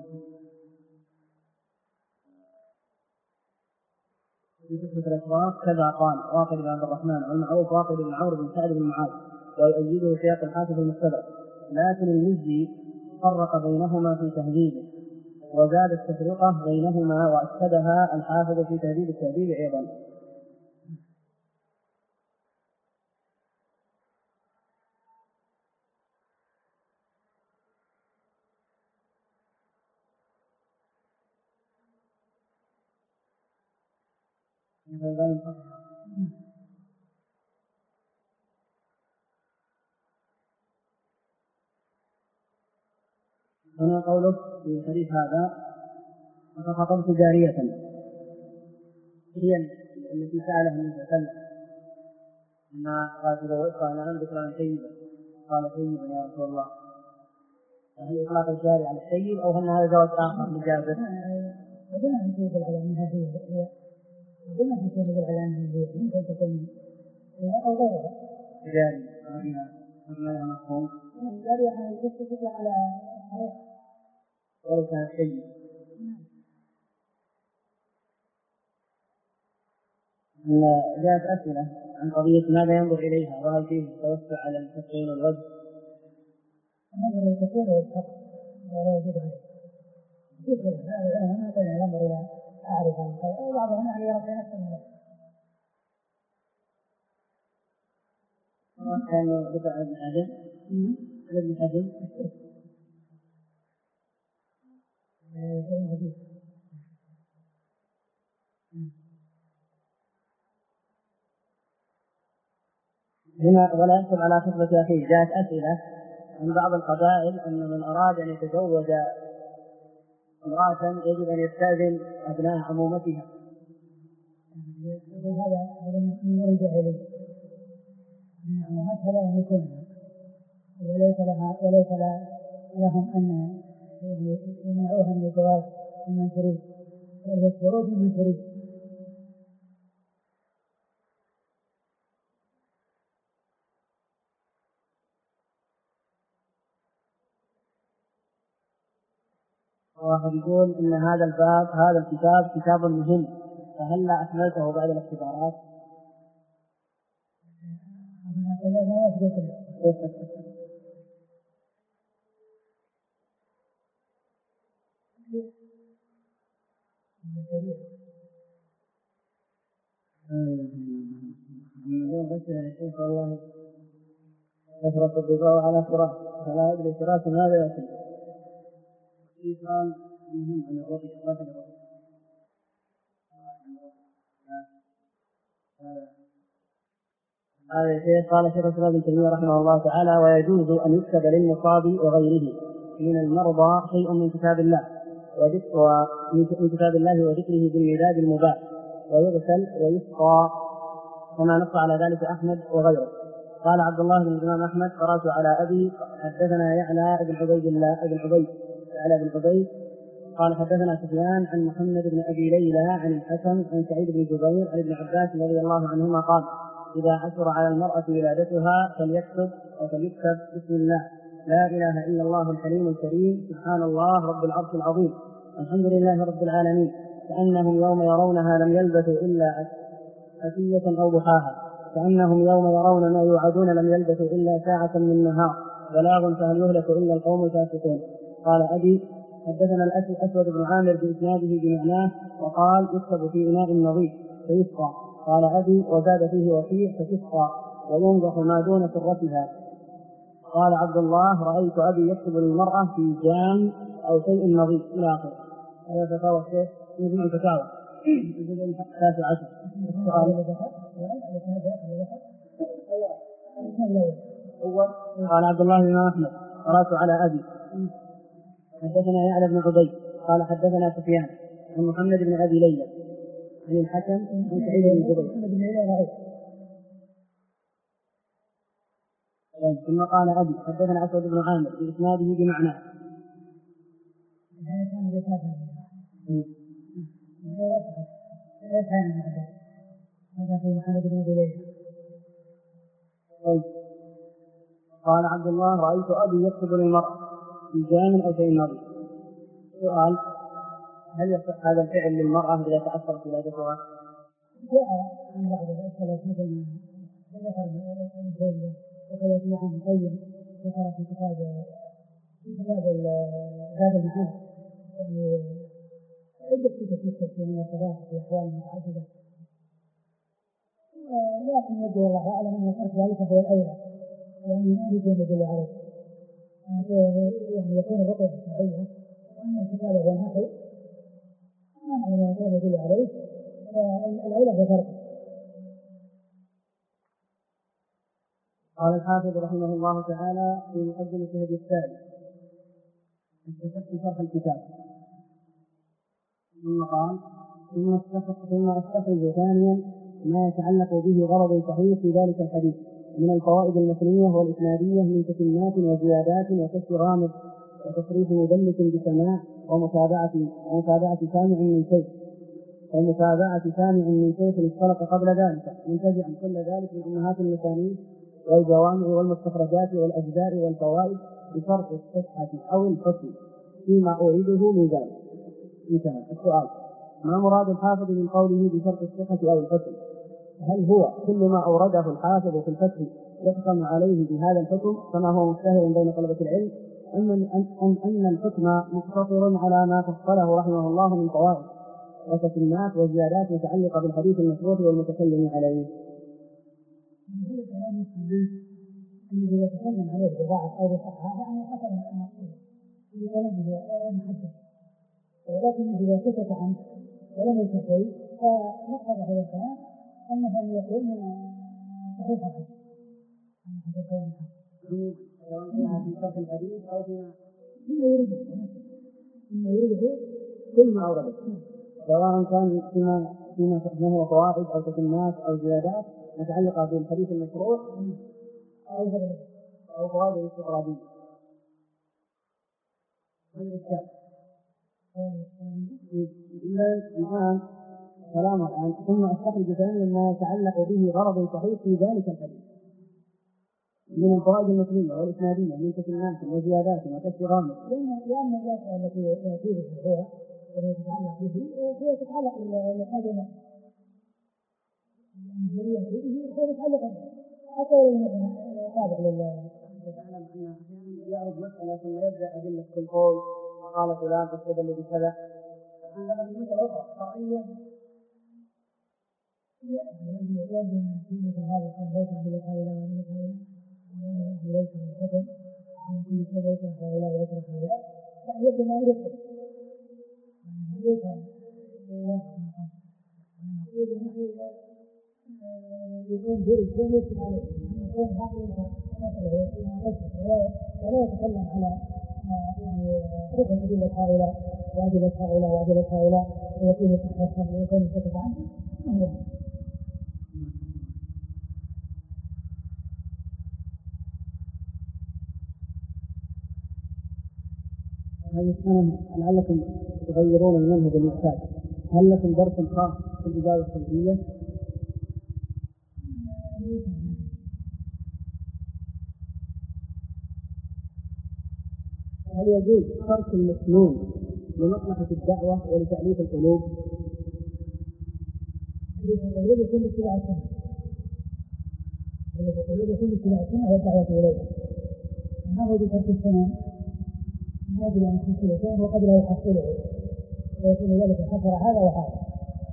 في قصة الأشراف كذا قال واقد بن عبد الرحمن، والمعروف واقد بن عمرو بن سعد بن معاذ، ويؤيده سياق الحافظ المستدرك، لكن المزي فرق بينهما في تهذيبه، وزاد التفرقة بينهما وأكدها الحافظ في تهذيب التهذيب أيضا. هنا قوله في الحديث هذا فخطبت جارية هي التي سألها النبي صلى الله عليه وسلم ما قال إذا قال نعم ذكرا سيدا قال سيدا يا رسول الله، هل إطلاق الشارع على السيد أو هل هذا زواج آخر لجابر؟ وبما في شيء يدل على أنها هي وبما في شيء يدل على أنها هي ممكن تكون هي أو غيرها. جاري ما لها مفهوم. جاري يعني تدل على ولو كان سيد. جاءت أسئلة عن قضية ماذا ينظر إليها وهل فيه توسع على التقرير والوجه؟ النظر الكثير والحق ولا يجب عليه. هذا ما ينظر إلى أعرف عن خير أو بعضهم يعني يرى في نفسه من نفسه. كان ذكر ابن حجر ابن حجر هنا ولا يحصل على خطبة أخيه. جاءت أسئلة عن بعض القبائل أن من أراد أن يتزوج امرأة يجب أن يستأذن أبناء عمومتها. هذا من أمور الجاهلية. عمومتها لا يملكونها وليس لهم أن يمنعوها من الزواج ممن تريد ويذكروا بمن تريد. واحد يقول إن هذا الباب هذا الكتاب كتاب مهم، فهل لا أكملته بعد الاختبارات؟ شيخ والله يفرق الضباء على فراش فلا يدري فراش ماذا يأكل. في سؤال مهم عن الرؤية هذا الشيء قال شيخ الإسلام ابن تيمية رحمه الله تعالى: ويجوز أن يكتب للمصاب وغيره من المرضى شيء من كتاب الله ومن كتاب الله وذكره بالمداد المباح ويغسل ويسقى كما نص على ذلك أحمد وغيره. قال عبد الله بن الإمام أحمد: قرأت على أبي حدثنا يعلى بن عبيد قال حدثنا سفيان عن محمد بن أبي ليلى عن الحكم عن سعيد بن جبير عن ابن عباس رضي الله عنهما قال: إذا عثر على المرأة ولادتها فليكتب بسم الله لا إله إلا الله الحليم الكريم سبحان الله رب العرش العظيم الحمد لله رب العالمين، كأنهم يوم يرونها لم يلبثوا إلا عشية أو ضحاها، كأنهم يوم يرون ما يوعدون لم يلبثوا إلا ساعة من نهار، بلاغ فهل يهلك إلا القوم الفاسقون. قال أبي حدثنا الأسود بن عامر بإسناده بمعناه وقال: يكتب في إناء نظيف فيسقى. قال أبي وزاد فيه وفيه فتسقى وينضح ما دون سرتها. قال عبد الله: رأيت أبي يكتب للمرأة في جام أو شيء نظيف إلى آخره. هذا فتاوى الشيخ يجب أن تتاوى الجزء 19. قال عبد الله بن أحمد: قرأت على أبي حدثنا يعلى بن عبيد قال حدثنا سفيان عن محمد بن أبي ليلى عن الحكم عن سعيد بن جبير ثم قال أبي حدثنا أسود بن عامر بإسناده بمعناه. قال عبد الله: رأيت أبي يكتب للمرأة في جام أو شيء نظيف. سؤال: هل يصح هذا الفعل للمرأة إذا تأثرت ولادتها؟ جاء عن بعض الأسئلة مثل ذكر الزوجة وقيل عن قيم ذكر في كتاب هذا الجزء يعني عدة كتب في مناسبات في أحوال متعددة، لكن يبدو الله أعلم أن ترك ذلك هو الأولى، يعني ما يمكن يدل عليه يعني يكون الرقية صحيحة وأن الكتاب هو النحو ما يمكن يدل عليه الأولى هو تركه. قال الحافظ رحمه الله تعالى في مقدمة هدي الثالث: استفدت شرح الكتاب. ثم قال: ثم استخرج ثانيا ما يتعلق به غرض صحيح في ذلك الحديث من الفوائد المتنية والإسنادية من تتمات وزيادات وكسر غامض وتصريف مدلس بسماع ومتابعة سامع من شيخ اشترط قبل ذلك منتزعا كل ذلك من أمهات المسانيد والجوامع والمستخرجات والأجزاء والفوائد بشرط الصحة أو الحسن فيما أريده من ذلك. انتهى السؤال: ما مراد الحافظ من قوله بشرط الصحة أو الحسن؟ هل هو كل ما أورده الحافظ في الفتح يحكم عليه بهذا الحكم كما هو مشتهر بين طلبة العلم، أم أن الحكم مقتصر على ما فصله رحمه الله من فوائد وتتمات وزيادات متعلقة بالحديث المشروع والمتكلم عليه؟ الذي يتكلم عليه بضاعف أو بصحة يعني حسب ما نقول في كلامه محدد، ولكن إذا سكت عنه ولم يكن شيء فنقض هذا الكلام أنه يكون صحيح عنه حسب كلام سواء كان في شرح الحديث أو فيما يريده كل ما أورده، سواء كان فيما هو فوائد أو تتمات أو زيادات متعلقة بالحديث المشروع أو فوائد الاستقرابية. هذا الإشكال. الآن كلامه الآن ثم أستخرج ثانيا ما يتعلق به غرض صحيح في ذلك الحديث من الفوائد المتنية والإسنادية من تتمات وزيادات وكسر غامض. لأن الأشياء التي يأتي بها التي تتعلق به هي تتعلق بالحاجة حتى لو تابع تعلم أن أحيانا يعرض مسألة ثم يبدأ أدلة كل قول قال فلان استدل بكذا، هذا مسألة أخرى شرعية. يكون جيد يكتب عليه ولا يتكلم على حكم أدلة هؤلاء وأدلة هؤلاء وأدلة هؤلاء ويكون يتحسن ويكون يكتب عنه. هذه السنة لعلكم تغيرون المنهج المعتاد، هل لكم درس خاص في الإجابة السلبية؟ هل يجوز ترك المسنون لمصلحة الدعوة ولتأليف القلوب؟ القلوب يكون اتباع السنة، القلوب يكون اتباع السنة والدعوة إليه. ما هو بترك السنة من أجل أن يحصل شيئا وقد لا يحصله ويكون ذلك خسر هذا وهذا.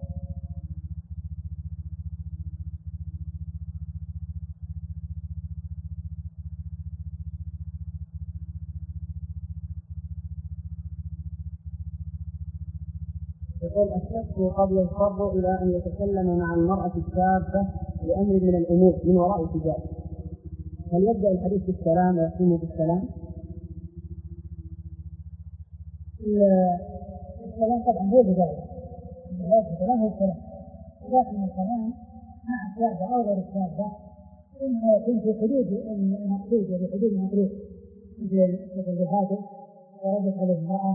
يقول: الشخص قد يضطر إلى أن يتكلم مع المرأة الشابة لأمر من الأمور من وراء الحجاب، هل يبدأ الحديث بالسلام ويختم بالسلام؟ الكلام طبعا هو بداية الكلام هو الكلام، لكن الكلام مع الشابة أو غير الشابة إنما يكون في حدود المقصود وفي حدود المطلوب، مثل الهاتف وردت عليه المرأة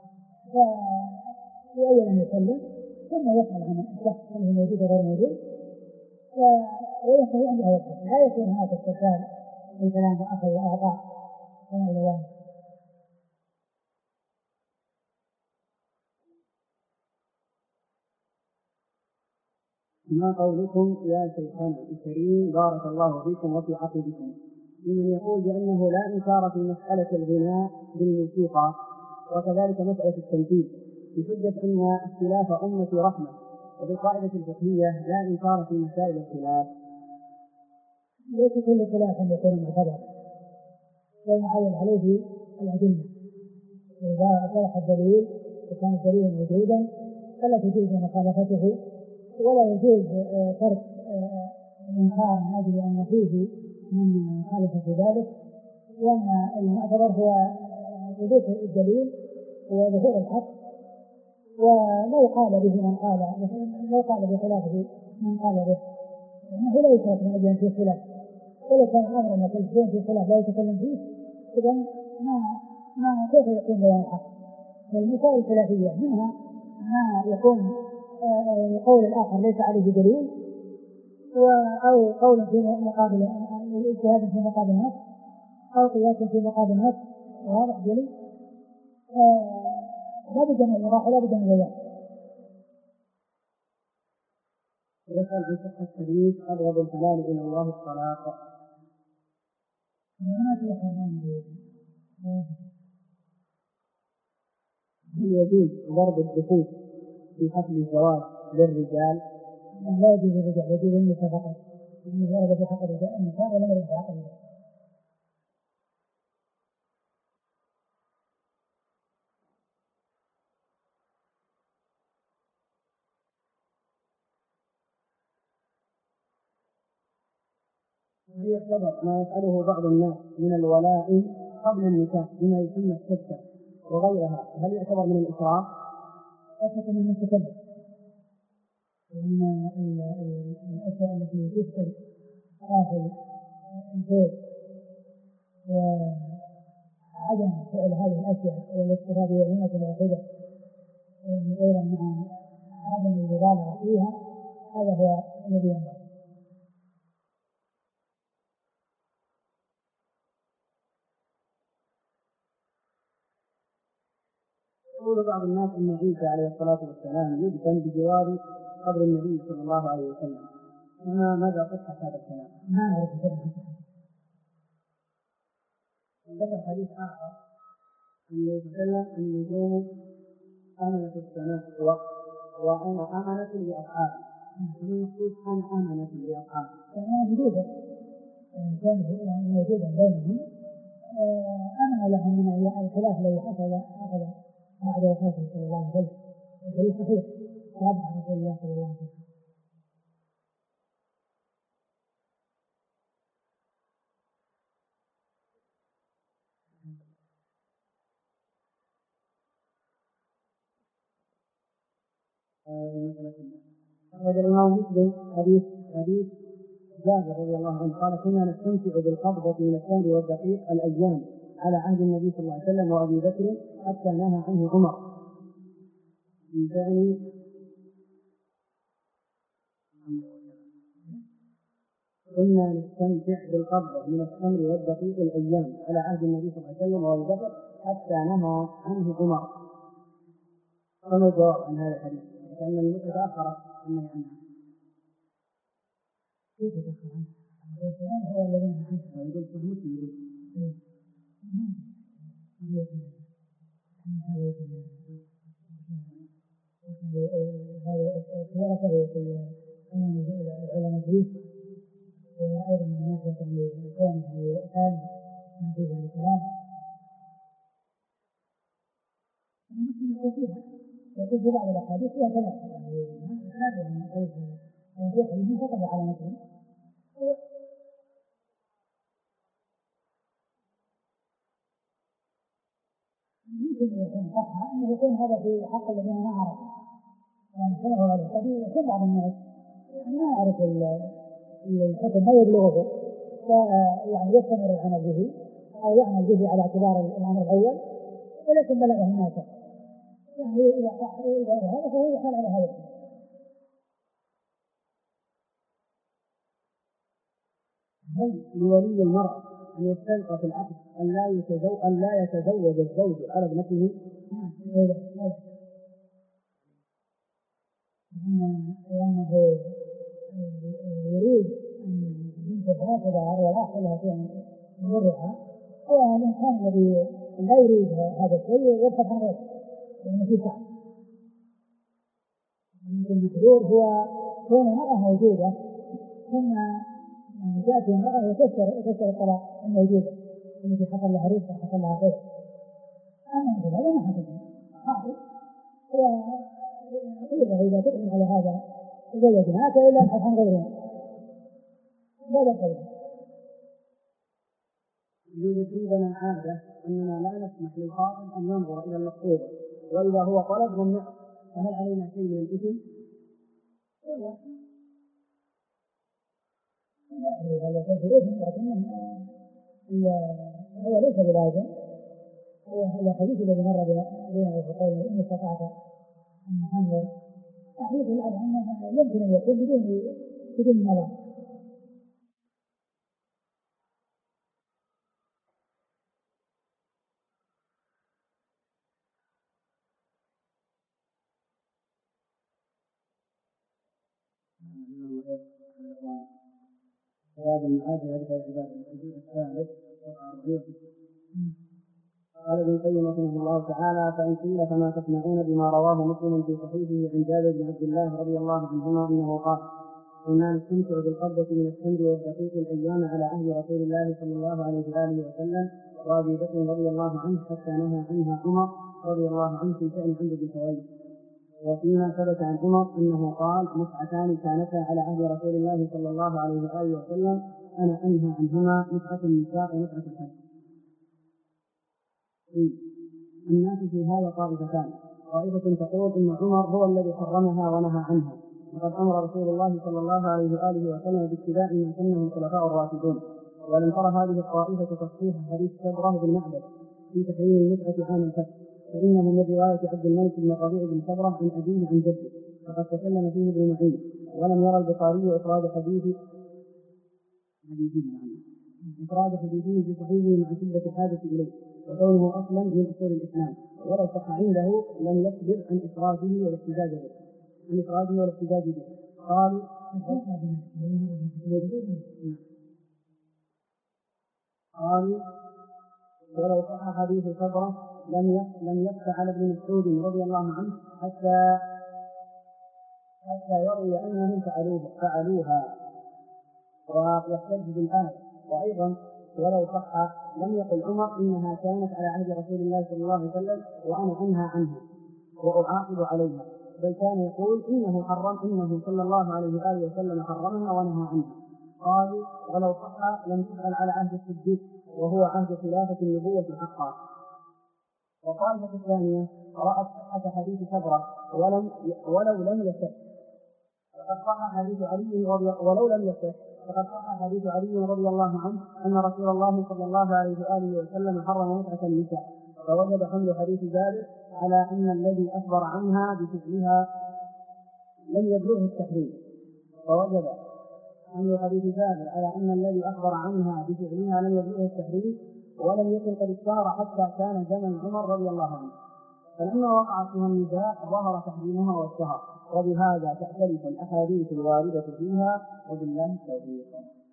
أولا يسلم ثم يسأل عن الشخص اللي موجود غير موجود وينتهي عندها يسأل، لا يكون هذا التسال الكلام وأخذ وأعطى وما إلى ذلك. ما قولكم يا شيخنا الكريم بارك الله فيكم وفي عقيدتكم لمن يقول بأنه لا إنكار في مسألة الغناء بالموسيقى وكذلك مسألة التمثيل بحجة أن اختلاف أمة رحمة، وبالقاعدة الفقهية لا إنكار في مسائل الخلاف؟ ليس كل خلاف يكون معتبر ويعول عليه الأدلة، إذا صلح الدليل وكان الدليل موجودا فلا تجوز مخالفته ولا يجوز ترك الإنكار من أجل أن فيه من مخالفة في ذلك، لأن المعتبر هو ثبوت الدليل وظهور الحق ولا يقال به من قال، لا يقال بخلافه من قال به، لأنه لا يشرك من أجل في خلاف، ولو كان الأمر أن كل شيء في خلاف لا يتكلم فيه، إذا ما كيف يكون بيان الحق؟ والمسائل الخلافية منها ما يكون قول الآخر ليس عليه دليل، أو قول في مقابل اجتهاد في مقابل نص، أو قياس في مقابل نص، واضح جلي، لا بد من الإيضاح ولا بد من البيان. يسأل عن صحة الحديث أبغض الحلال إلى الله الطلاق. هل يجوز ضرب الدفوف في حفل الزواج للرجال؟ لا يجوز للرجال، يجوز للنساء فقط. ضرب في حق الرجال النساء ولا يرد حق الرجال. هل يعتبر ما يفعله بعض الناس من الولاء قبل النكاح بما يسمى الشبكة وغيرها، هل يعتبر من الإسراف؟ أعتقد من التكبر، ومن الأشياء التي تفسد آخر الزوج، وعدم فعل هذه الأشياء والاكتفاء بوظيفة واحدة غير مع عدم المبالغة فيها، هذا هو الذي ينبغي. يقول بعض الناس أن عيسى عليه الصلاة والسلام يدفن بجوار قبر النبي صلى الله عليه وسلم، ماذا صحة هذا الكلام؟ ما أعرف ذلك. ذكر حديث آخر أن يتكلم النجوم أمنة السماء وأنا أمنة لأصحابي، المقصود أنا أمنة لأصحابي. موجودة موجودا بينهم، أمن لهم من الخلاف الذي حصل بعد وفاته صلى الله عليه وسلم، الحديث صحيح ثابت عن رسول الله صلى الله عليه وسلم. أخرج الإمام مسلم حديث جابر رضي الله عنه قال كنا نستمتع بالقبضة من التمر والدقيق الأيام على عهد النبي صلى الله عليه وسلم وأبي بكر حتى نهى عنه عمر. يعني كنا نستمتع بالقبضة من التمر والدقيق الأيام على عهد النبي صلى الله عليه وسلم وأبي بكر حتى نهى عنه عمر. فما الجواب عن هذا الحديث؟ لأن المدة أخرت عنه عنها. كيف تأخر عنه؟ هو الذي نهى عنه. يقول في مسلم وأيضا من ناحية كونه ثاني من فيه الكلام ممكن يكون فيها، يكون في بعض الأحاديث فيها كلام، هذا من يحرم فقط على مسلم. ممكن يكون صح أن يكون هذا في حق الذين ما عرفوا، يعني كما هو قد يكون بعض الناس يعني ما يعرف الحكم ما يبلغه، يعني يستمر العمل به أو يعمل به على اعتبار الأمر الأول، ولكن بلغه الناس، يعني إذا صح هذا فهو يحال على هذا. هل لولي المرأة أن يشترط في العقد أن لا يتزوج الزوج على ابنته؟ لأنه يريد أن ينتفع هكذا ولا أحد لها فيها من ضرها، هو الإنسان الذي لا يريد هذا الشيء يبحث عن غيره، لأنه في تعب. المحذور هو كون المرأة موجودة ثم يعني تأتي المرأة وتشتري الطلاق الموجودة التي حصل لها رزق وحصل لها خير، أنا هذا ما حصل حاضر، وقيل له إذا تدعم على هذا تزوجناك وإلا أبحث عن غيرها لا بد. يوجد عندنا عادة أننا لا نسمح للخاطب أن ينظر إلى المخطوبة، وإذا هو طلب منع فهل علينا شيء من الإثم؟ هو ليس بلازم، هو الحديث الذي مر بنا في قوله إن استطعت أن تنظر حديث أنه يمكن أن يكون بدون نظر. هذا المعاد يرجع العبادة الوجود الثالث قال ابن القيم رحمه الله تعالى: فإن قيل فما تسمعون بما رواه مسلم في صحيحه عن جابر بن عبد الله رضي الله عنهما أنه قال: كنا نستمتع بالقبضة من التمر والدقيق الأيام على عهد رسول الله صلى الله عليه وآله وسلم وأبي بكر رضي الله عنه حتى نهى عنها عمر رضي الله عنه في شأن عند بن خويلد. وفيما ثبت عن عمر أنه قال: متعتان كانتا على عهد رسول الله صلى الله عليه وآله وسلم أنا أنهى عنهما، متعة النساء ومتعة الحج. الناس في هذا طائفتان: طائفة تقول إن عمر هو الذي حرمها ونهى عنها، وقد أمر رسول الله صلى الله عليه وآله وسلم باتباع ما سنه الخلفاء الراشدون. ولم تر هذه الطائفة تصحيح حديث سبرة بن معبد في تحريم المتعة عام الفتح، فإنه من رواية عبد الملك بن الربيع بن سبرة عن أبيه عن جده، فقد تكلم فيه ابن معين. ولم يرى البخاري إفراد حديثه في صحيحه مع شدة الحاجة إليه، وكونه أصلا من أصول الإسلام، ولو صح عنده لم يصبر عن إفراده والاحتجاج به. قالوا ولو صح حديث سبرة لم يخف على ابن مسعود رضي الله عنه حتى يروي أنهم فعلوها ويحتج بالآية. وأيضا ولو صح لم يقل عمر إنها كانت على عهد رسول الله صلى الله عليه وسلم وأنا أنهى عنها وأعاقب عليها، بل كان يقول إنه صلى الله عليه وآله وسلم حرمها ونهى عنها. قالوا ولو صح لم تفعل على عهد الصديق وهو عهد خلافة النبوة حقا. والطائفة الثانية رأت صحة حديث سبرة ولو لم يصح، فقد صح حديث علي رضي الله عنه أن رسول الله صلى الله عليه وآله وسلم حرم متعة النساء، فوجب حمل حديث جابر على أن الذي أخبر عنها بفعلها لم يبلغه التحريم، ولم يكن قد اشتهر حتى كان زمن عمر رضي الله عنه، فلما وقع فيها النزاع ظهر تحريمها واشتهر، وبهذا تختلف الأحاديث الواردة فيها، وبالله التوفيق.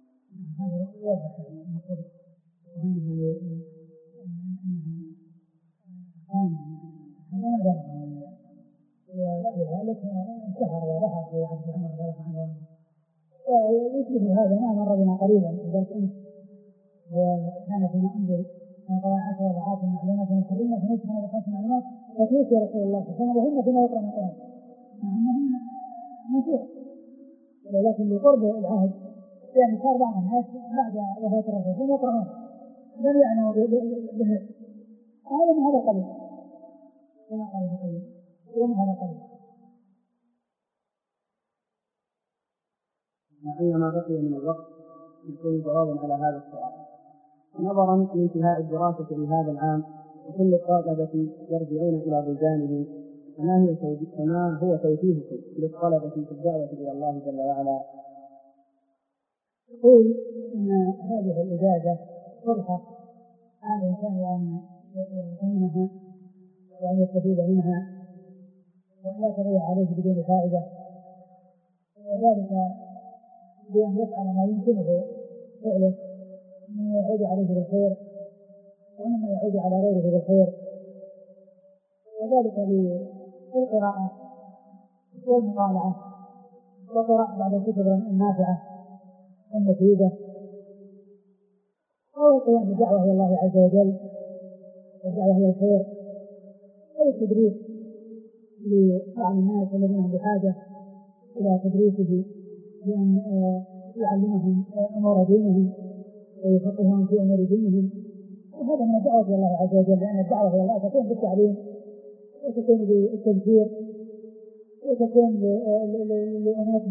ولذلك انتهر وظهر في عبد عمر رضي الله عنه، ويشبه هذا ما مر بنا قريبا إذا كنت وكان فيما أنزل قال 10 ركعات معلومات يحرمنا فنسخنا بخمس معلومات وتوفي رسول الله صلى الله عليه وسلم وهن فيما يقرأ من القرآن، مع أنهن منسوخ، ولكن لقرب العهد يعني صار بعض الناس بعد وفاة الرسول يقرأون لم يعنوا بالنسخ، هذا من هذا القبيل كما قال ابن القيم ومن هذا القبيل. أينما بقي من الوقت يكون جوابا على هذا السؤال. نظرا لانتهاء الدراسة لهذا العام وكل الطلبة يرجعون إلى بلدانهم، فما هو توجيهكم للطلبة في الدعوة إلى الله جل وعلا؟ يقول إن هذه الإجازة فرصة على الإنسان أن يغتنمها وأن يستفيد منها وأن لا تضيع عليه بدون فائدة، وذلك بأن يفعل ما يمكنه فعله مما يعود عليه بالخير ومما يعود على غيره بالخير، وذلك بالقراءة والمطالعة وقراءة بعض الكتب النافعة المفيدة، أو القيام بالدعوة إلى الله عز وجل والدعوة إلى الخير، أو التدريس لبعض الناس الذين هم بحاجة إلى تدريسه بأن يعلمهم أمور دينهم ويفقههم في أمور دينهم، وهذا من الدعوة إلى الله عز وجل، لأن الدعوة إلى الله تكون بالتعليم وتكون بالتذكير وتكون لأناس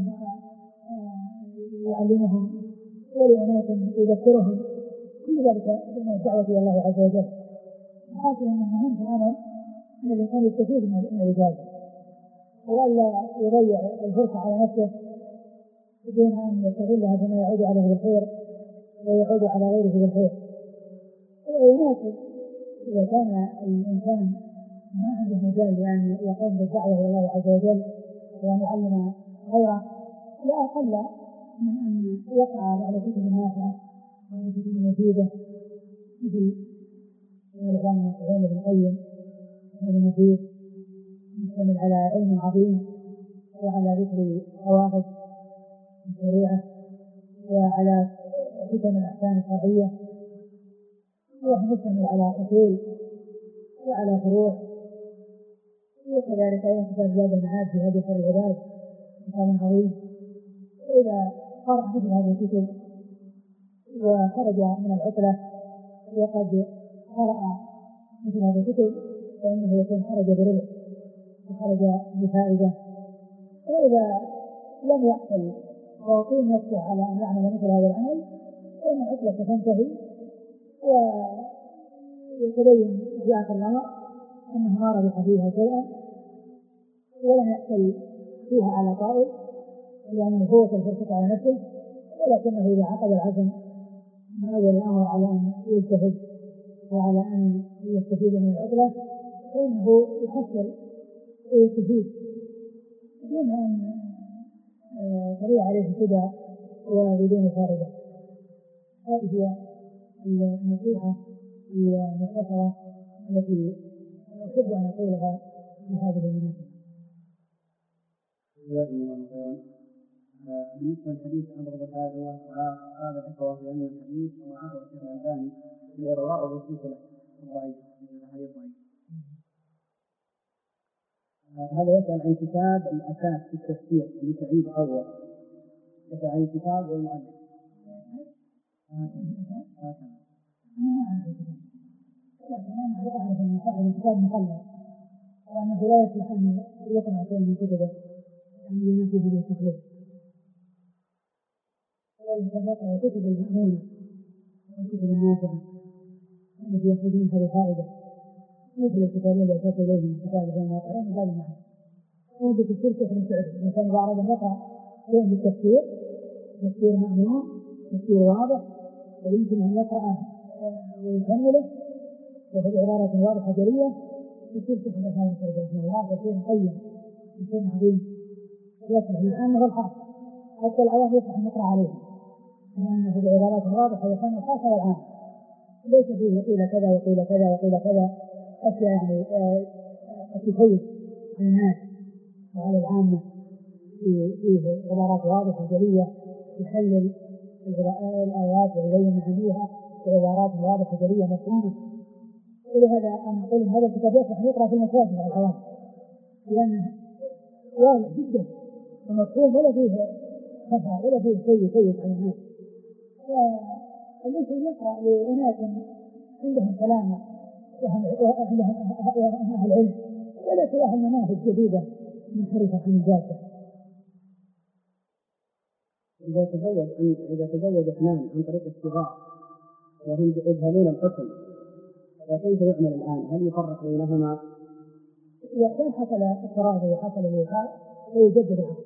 يعلمهم ولأناس يذكرهم، كل ذلك من الدعوة إلى الله عز وجل. حاصل أن المهم في الأمر أن الإنسان يستفيد من العبادة وألا يضيع الفرصة على نفسه دون أن يستغلها بما يعود عليه بالخير ويعود على غيره بالخير. ويناسب إذا كان الإنسان ما عنده مجال لأن يقوم بالدعوة إلى الله عز وجل وأن يعلم غيره، لا أقل من أن يقرأ على كتب النافعة وكتب المفيدة مثل الإعلام ابن القيم هذا مفيد مشتمل على علم عظيم وعلى ذكر قواعد الشريعة وعلى حكم الأحكام الشرعية، ومشتمل على أصول وعلى فروع. وكذلك أيضا كتاب زاد المعاد في هدي خير العباد كتاب عظيم. وإذا قرأ مثل هذه الكتب وخرج من العطلة وقد قرأ مثل هذه الكتب فإنه يكون خرج بربح وخرج بفائدة. وإذا لم يحصل ويقيم نفسه على أن يعمل مثل هذا العمل فإن العطلة تنتهي ويتبين في آخر الأمر أنه ما ربح فيها شيئا ولم يحصل فيها على طائل لأنه فوت الفرصة على نفسه، ولكنه إذا عقد العزم من أول الأمر على أن يجتهد وعلى أن يستفيد من العطلة فإنه يحصل ويستفيد دون أن تريع عليه الهدى وبدون فائدة. هذه هي النصيحة المختصرة التي أحب أن أقولها في هذه المناسبة. بالنسبة للحديث أبغض هذا وهذا الإخوة في علم الحديث وعبر الشيخ الألباني في الإرواء والسلسلة الضعيف الحديث ضعيف. هذا يسأل عن كتاب الأساس في التفسير لسعيد أول، يسأل عن الكتاب والمؤلف. أنا أعرف أن صاحب الكتاب مخلص وأنه لا يصلح أن يقرأ شيء من كتبه أن ينافي به التخليص، وإذا يقرأ كتب المأمونة والكتب النافعة التي يأخذ منها بفائدة مثل الكتاب الذي أشرت إليه من كتاب زي المواقعين وهذا المعنى. وجد الشركة من سعر الإنسان إذا أراد أن يقرأ شيء بالتفسير تفسير مأمون تفسير واضح ويمكن أن يقرأ ويكمله وفي عبارة واضحة جلية يصير في حدثان رحمه الله تفسير قيم تفسير عظيم يصلح للعامة والخاص حتى العوام يصلح أن يقرأ عليه لأنه بعبارات واضحة يفهم الخاص والعام ليس فيه قيل كذا وقيل كذا وقيل كذا أشياء يعني تفيد عن الناس وعلى العامة فيه عبارات واضحة جلية يحلل الآيات ويبين معانيها بعبارات واضحة جلية مفهومة. ولهذا أنا أقول إن هذا الكتاب يصلح يقرأ في المساجد على العوام لأنه واضح جدا ومفهوم ولا فيه خفاء ولا فيه شيء يفيد عن الناس. فليس يقرأ لأناس عندهم سلامة وعندهم أهل علم ولا سلاح المناهج جديدة منحرفة عن الجادة. إذا تزوج اثنان عن طريق الصغار وهم يجهلون الحكم فكيف يعمل الآن؟ هل يفرق بينهما؟ إذا كان حصل التراضي وحصل الوفاء فيجدد العقد.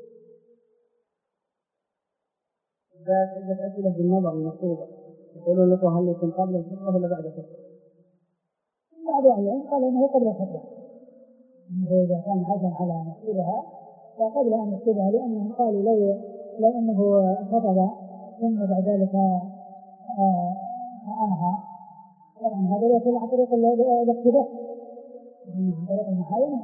إذا عدة أسئلة بالنظر المكتوبة يقولون لكم هل يكون قبل الخطبة ولا بعد الخطبة؟ بعض العلم قال إنه قبل الخطبة، إنه إذا كان عزم على أن يكتبها فقبل أن يكتبها لأنهم قالوا لو أنه خطب ثم بعد ذلك رآها طبعا هذا يكون عن طريق الاقتباس عن طريق المحايلة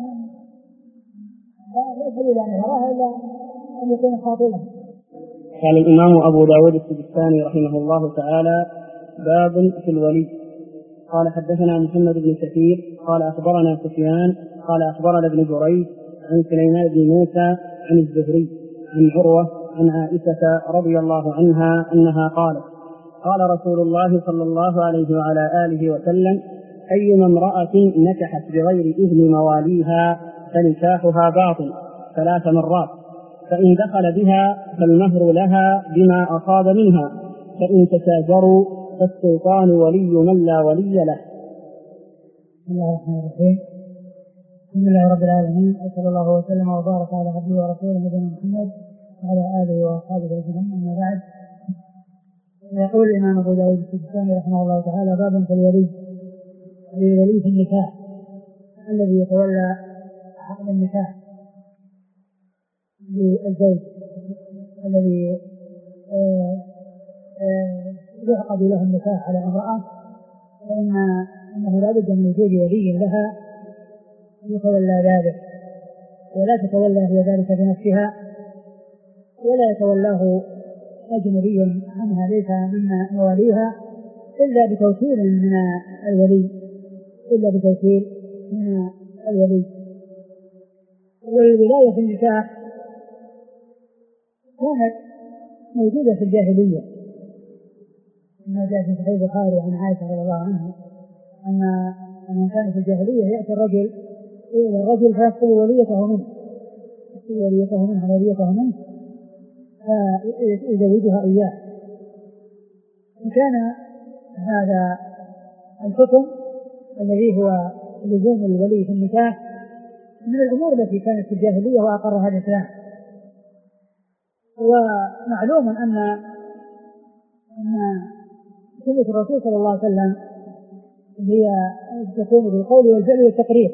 لا يسبب أن يراها إلا أن يكون خاطبا. قال الإمام أبو داود السجستاني رحمه الله تعالى: باب في الولي. قال حدثنا محمد بن كثير قال أخبرنا سفيان قال أخبرنا ابن جريج عن سليمان بن موسى عن الزهري عن عروة عن عائشة رضي الله عنها أنها قالت: قال رسول الله صلى الله عليه وعلى آله وسلم: أيما امرأة نكحت بغير إذن مواليها فنكاحها باطل 3 مرات، فإن دخل بها فالمهر لها بما أصاب منها، فإن تشاجروا فالسلطان ولي من لا ولي له. بسم الله الرحمن الرحيم. الحمد لله رب العالمين، وصلى الله وسلم وبارك على عبده ورسوله نبينا محمد وعلى آله وأصحابه أجمعين، أما بعد. يقول الإمام أبو داود السجستاني رحمه الله تعالى: باب في الولي، الولي في النكاح الذي يتولى عقد النكاح للزوج الذي يعقد له النكاح على امرأة، فإنه لا بد من وجود ولي لها يتولى ذلك، ولا تتولى هي ذلك بنفسها، ولا يتولاه أجنبي عنها ليس من مواليها إلا بتوكيل من الولي. والولاية في النكاح كانت موجودة في الجاهلية، ما جاء في صحيح البخاري عن عائشة رضي الله عنها أن كان في الجاهلية يأتي الرجل إلى الرجل فيسأل وليته منه فيزوجها إياه. وكان هذا الحكم الذي هو لزوم الولي في النكاح من الأمور التي كانت في الجاهلية وأقرها الإسلام. ومعلوم أن سنة الرسول صلى الله عليه وسلم هي تكون بالقول والفعل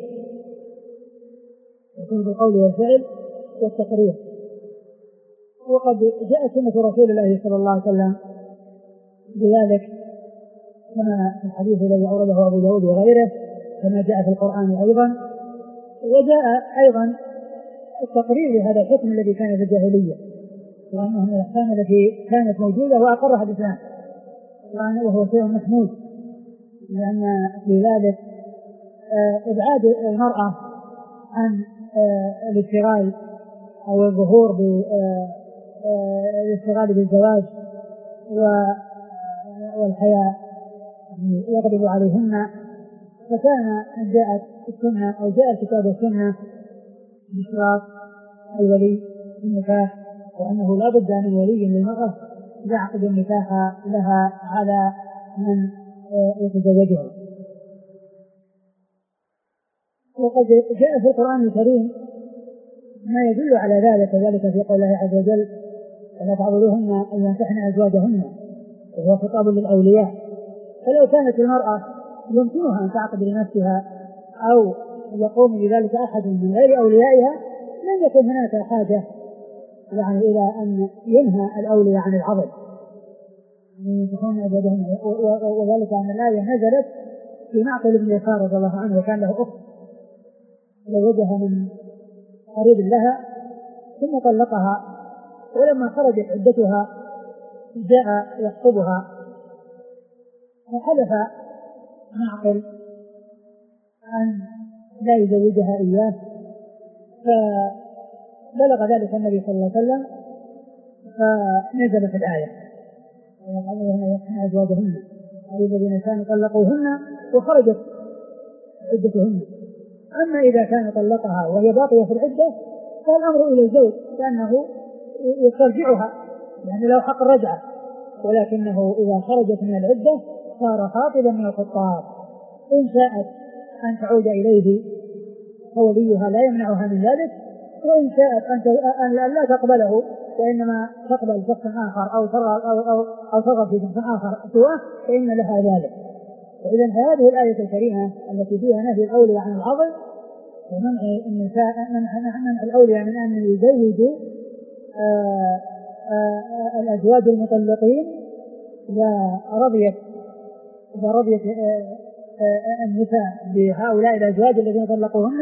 والتقرير، وقد جاءت سنة رسول الله صلى الله عليه وسلم بذلك كما في الحديث الذي أورده أبو داود وغيره، كما جاء في القرآن أيضا، وجاء أيضا التقرير لهذا الحكم الذي كان في الجاهلية، وأنه من الأحكام التي كانت موجودة وأقرها الإسلام، وهو شيء محمود، لأن في ذلك إبعاد المرأة عن الاشتغال أو الظهور بالاشتغال بالزواج والحياة يغلب عليهن. فكان جاءت السنة أو جاء الكتاب والسنة باشتراط الولي في النكاح، وأنه لا بد من ولي للمرأة يعقد النكاح لها على من يتزوجها. وقد جاء في القرآن الكريم ما يدل على ذلك، وذلك في قول الله عز وجل: ولا تعضلوهن أن ينكحن أزواجهن، وهو خطاب للأولياء. فلو كانت المرأة يمكنها أن تعقد لنفسها أو يقوم بذلك أحد من غير أوليائها لن يكون هناك حاجة إلى أن ينهى الأولياء عن العضل، وذلك أن الآية نزلت في معقل بن يسار رضي الله عنه، وكان له أخت زوجها من قريب لها ثم طلقها، ولما خرجت عدتها جاء يخطبها فحلف معقل أن لا يزوجها إياه، فبلغ ذلك النبي صلى الله عليه وسلم فنزلت الآية: ويقعدون يقحن أزواجهن أي الذين كانوا طلقوهن وخرجت عدتهن. أما إذا كان طلقها وهي باقية في العدة فالأمر إلى الزوج، لأنه يسترجعها، يعني له حق الرجعة، ولكنه إذا خرجت من العدة صار خاطبا من الخطاب. إن شاءت أن تعود إليه فوليها لا يمنعها من ذلك، وإن شاءت أن لا تقبله وإنما تقبل شخص آخر أو ترغب في شخص آخر سواه فإن لها ذلك. وإذا هذه الآية الكريمة التي فيها نهي الأولياء عن العضل ومنع النساء منع الأولياء من أن يزوجوا الأزواج المطلقين إذا رضيت النساء بهؤلاء الأزواج الذين طلقوهن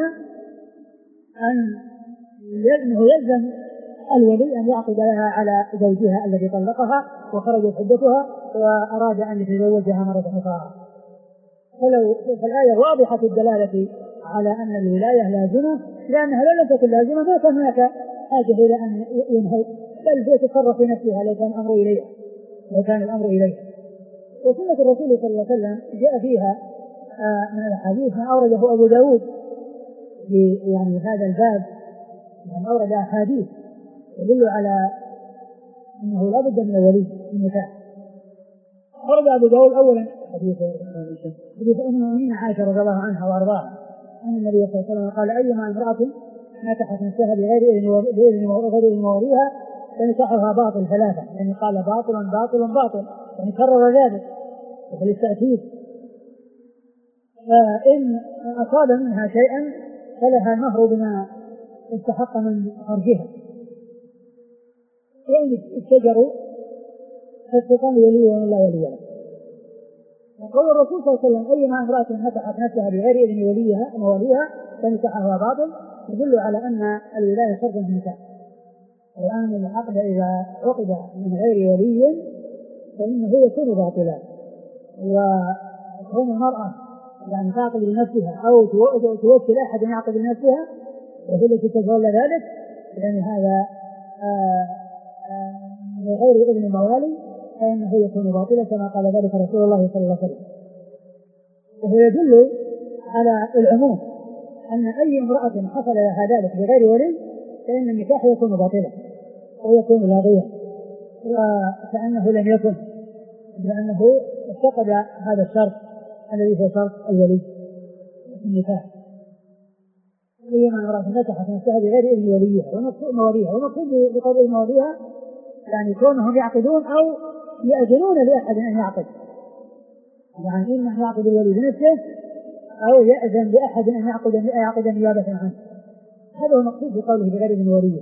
أنه يلزم الولي أن يعقد لها على زوجها الذي طلقها وخرجت عدتها وأراد أن يتزوجها مرة أخرى. فالآية واضحة الدلالة على أن الولاية لازمة، لأنها لم تكن لازمة ما كان هناك حاجة إلى أن ينهوا، بل تتصرف في نفسها لو كان الأمر إليه. وسنة الرسول صلى الله عليه وسلم جاء فيها من الحديث ما أورده أبو داود في هذا الباب يعني أورد أحاديث يدل على أنه لا بد من الولي في النكاح. أورد أبو داود أولا حديث أم المؤمنين عائشة رضي الله عنها وأرضاها أن النبي صلى الله عليه وسلم قال: أيما امرأة نكحت نفسها بغير إذن موليها فنكاحها باطل ثلاثة. يعني قال باطل باطل باطل، يعني كرر ذلك وفي التأكيد. فإن أصاب منها شيئا فلها المهر بما استحق من فرجها، وإن اتجروا فالسلطان ولي ومن لا ولي له. وقول الرسول صلى الله عليه وسلم: أيما امرأة نكحت نفسها بغير إذن مواليها فنكاحها باطل، يدل على أن الولاية شرط في النكاح. والآن العقد إذا عقد من غير ولي فإنه يكون باطلا. وكون المرأة يعني تعقد لنفسها أو توكل أحد يعقد لنفسها وهي التي تتولى ذلك، يعني هذا بغير إذن الموالي فإنه يكون باطلا كما قال ذلك رسول الله صلى الله عليه وسلم. وهو يدل على العموم أن أي امرأة حصل لها ذلك بغير ولي فإن النكاح يكون باطلا ويكون لاغيا، وكأنه لم يكن، لأنه افتقد هذا الشرط الذي هو شرط الولي في النكاح. أيما امرأة نكحت نفسها بغير إذن وليها ومقصود بقول مواليها يعني كونهم يعقدون أو يأذنون لأحد أن يعقد، يعني إما يعقد الولي بنفسه أو يأذن لأحد أن يعقد نيابة عنه. هذا هو المقصود بقوله بغير إذن وليها.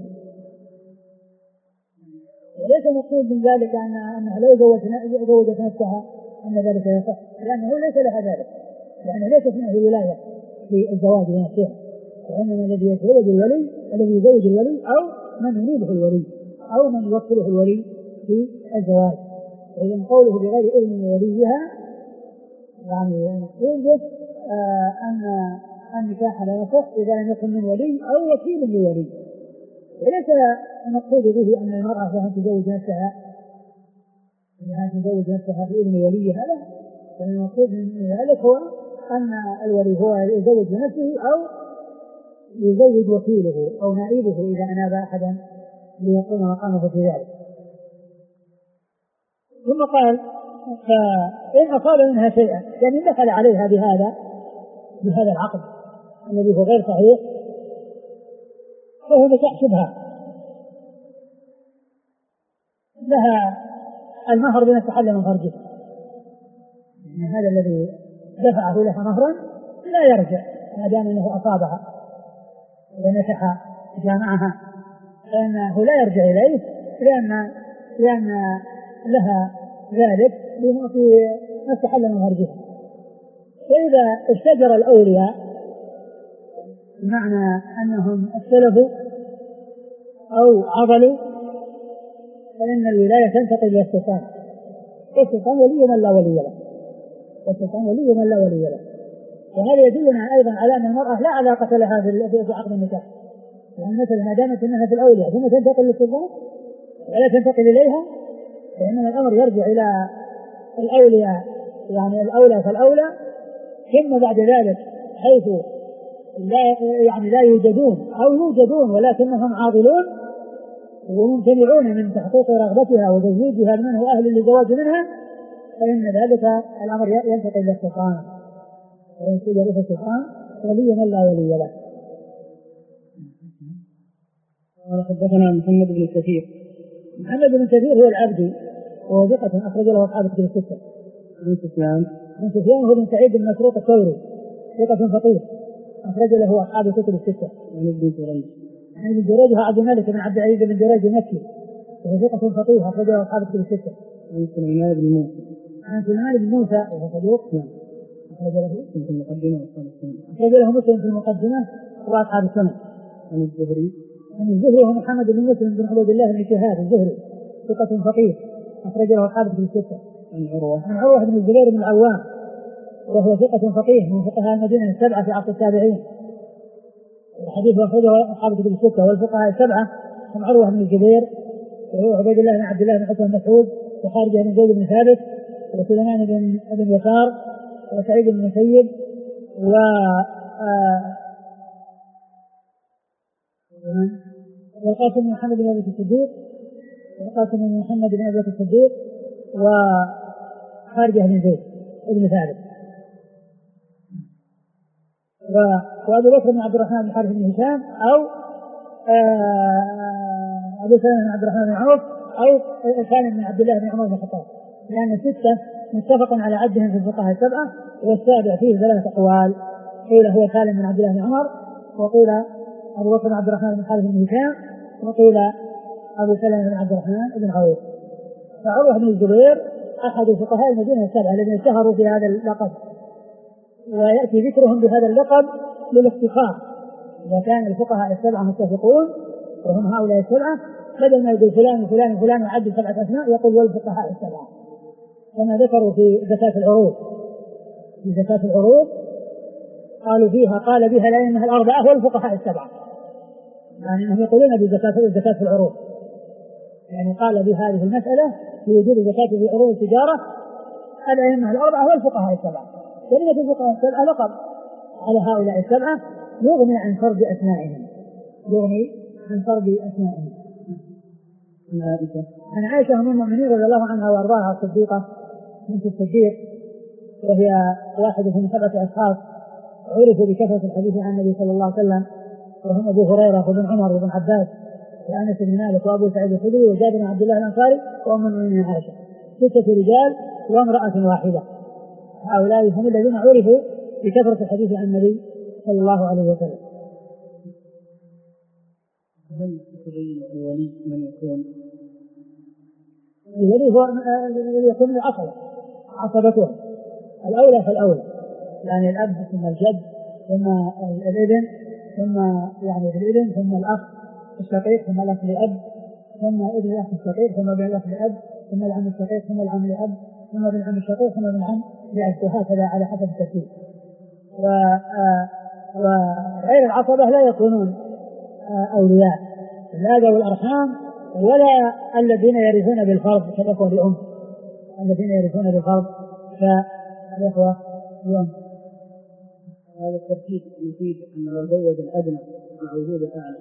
وليس المقصود من ذلك أنها لو زوجت نفسها أن ذلك يصح، لأنه ليس لها ذلك، لأنه ليس فيه ولاية في الزواج بنفسها، وإنما الذي يتزوج الولي الذي يزوج الولي أو من يريده الولي أو من يوكله الولي في الزواج. وإذن قوله بغير إذن وليها يعني يوجد أن النكاح لا يصح إذا لم يكن من ولي أو وكيل لولي. وليس المقصود به أن المرأة لها تزوج نفسها بإذن وليها، لا، المقصود من ذلك هو أن الولي هو يزوج بنفسه أو يزوج وكيله أو نائبه إذا أناب أحدا ليقوم مقامه في ذلك. ثم قال: فإن أصاب منها شيئا، يعني دخل عليها بهذا العقد الذي هو غير صحيح فهو نكاح شبهة، لها المهر بما استحل من فرجه، يعني هذا الذي دفعه لها مهرا لا يرجع ما دام أنه أصابها ونكح جامعها، فإنه لا يرجع إليه لأن لها ذلك في ما استحل من فرجها. فإذا اشتجر الأولياء بمعنى أنهم اختلفوا أو عضلوا فإن الولاية تنتقل إلى السلطان، والسلطان ولي من لا ولي له، وهذا يدلنا أيضا على أن المرأة لا علاقة لها في عقد النكاح، يعني مثلا ما دامت أنها في الأولياء ثم تنتقل للسلطان ولا تنتقل إليها فإن الأمر يرجع إلى الأولياء، يعني الأولى فالأولى، ثم بعد ذلك حيث لا يوجدون أو يوجدون ولكنهم عاضلون وممتنعون من تحقيق رغبتها وتزويجها من هو أهل للزواج منها، فإن ذلك الأمر ينتقل إلى السلطان، وينتقل إلى السلطان ولي من لا ولي له. حدثنا محمد بن كثير هو العبدي وهو ثقة أخرج له أصحاب الكتب الستة. عن سفيان هو بن سعيد بن مسروق الثوري ثقة فقيه أخرج له أصحاب الكتب الستة. عن ابن جريج عبد الملك بن عبد العزيز بن جريج المكي وهو ثقة فقيه أخرج له أصحاب الكتب الستة. عن سليمان بن موسى وهو صدوق أخرج له مسلم في المقدمة وأصحاب السنة. عن الزهري هو محمد بن مسلم بن عبد الله بن شهاب الزهري ثقة فقيه أخرج له أصحاب الكتب الستة. عن عروة بن الزبير بن العوام وهو ثقة فقيه من فقهاء المدينة السبعة في عصر التابعين، الحديث أخرجه أصحاب الكتب الستة. والفقهاء السبعة هم عروة بن الزبير وهو عبيد الله بن عبد الله بن حسن مسعود وخارجة بن زيد بن ثابت وسليمان بن يسار وسعيد بن والقاسم بن محمد بن أبي الصديق، والقاسم بن محمد بن أبي الصديق، وخارجة بن زيد بن ثابت، وأبو بكر بن عبد الرحمن بن حارث بن هشام، أو أبو سلمة بن عبد الرحمن بن عوف، أو سالم بن عبد الله بن عمر بن الخطاب، لأن الستة متفق على عدهم في الفقهاء السبعة، والسابع فيه ثلاثة أقوال، قيل هو سالم بن عبد الله بن عمر، وقيل أبو بكر بن عبد الرحمن بن حارث بن هشام، وقيل أبو سلمة بن عبد الرحمن بن عوف. فعروة بن الزبير أحد فقهاء المدينة السبعة الذين اشتهروا في هذا اللقب، ويأتي ذكرهم بهذا اللقب للاختصار. إذا كان الفقهاء السبعة متفقون وهم هؤلاء السبعة، بدل ما يقول فلان وفلان وفلان وعد 7 أسماء يقول والفقهاء السبعة، كما ذكروا في زكاة العروض. في زكاة العروض قالوا فيها قال بها الأئمة الأربعة والفقهاء السبعة، يعني أنهم يقولون بزكاة العروض، يعني قال بهذه المسألة في وجود زكاة في عروض التجارة الأئمة الأربعة والفقهاء السبعة. كلمة الفقهاء السبعة لقب على هؤلاء السبعة يغني عن فرد أسمائهم، يغني عن فرد أسمائهم. عن عائشة أم المؤمنين رضي الله عنها وأرضاها الصديقة بنت الصديق، وهي واحدة من 7 أشخاص عرفوا بكثرة الحديث عن النبي صلى الله عليه وسلم، وهم أبو هريرة وابن عمر وابن عباس وأنس بن مالك وأبو سعيد الخدري وجابر بن عبد الله الأنصاري وأم المؤمنين عائشة، 6 رجال وامرأة واحدة. هؤلاء هم الذين عرفوا بكثرة الحديث عن النبي صلى الله عليه وسلم. هل تبين الولي من يكون؟ الولي هو يكون عصبته الأولى فالأولى، يعني الأب ثم الجد ثم الابن ثم يعني الابن ثم الأخ الشقيق ثم الأخ لأب ثم ابن الأخ الشقيق ثم ابن الأخ لأب ثم العم الشقيق ثم العم لأب ثم ابن العم الشقيق ثم ابن العم لأب، وهكذا على حسب الترتيب. وغير العصبة لا يكونون أولياء، لا ذوي الأرحام ولا الذين يرثون بالفرض كالإخوة لأم، الذين يرثون بالفرض كالإخوة لأم. هذا الترتيب يفيد أن لو زوج الأدنى مع وجود الأعلى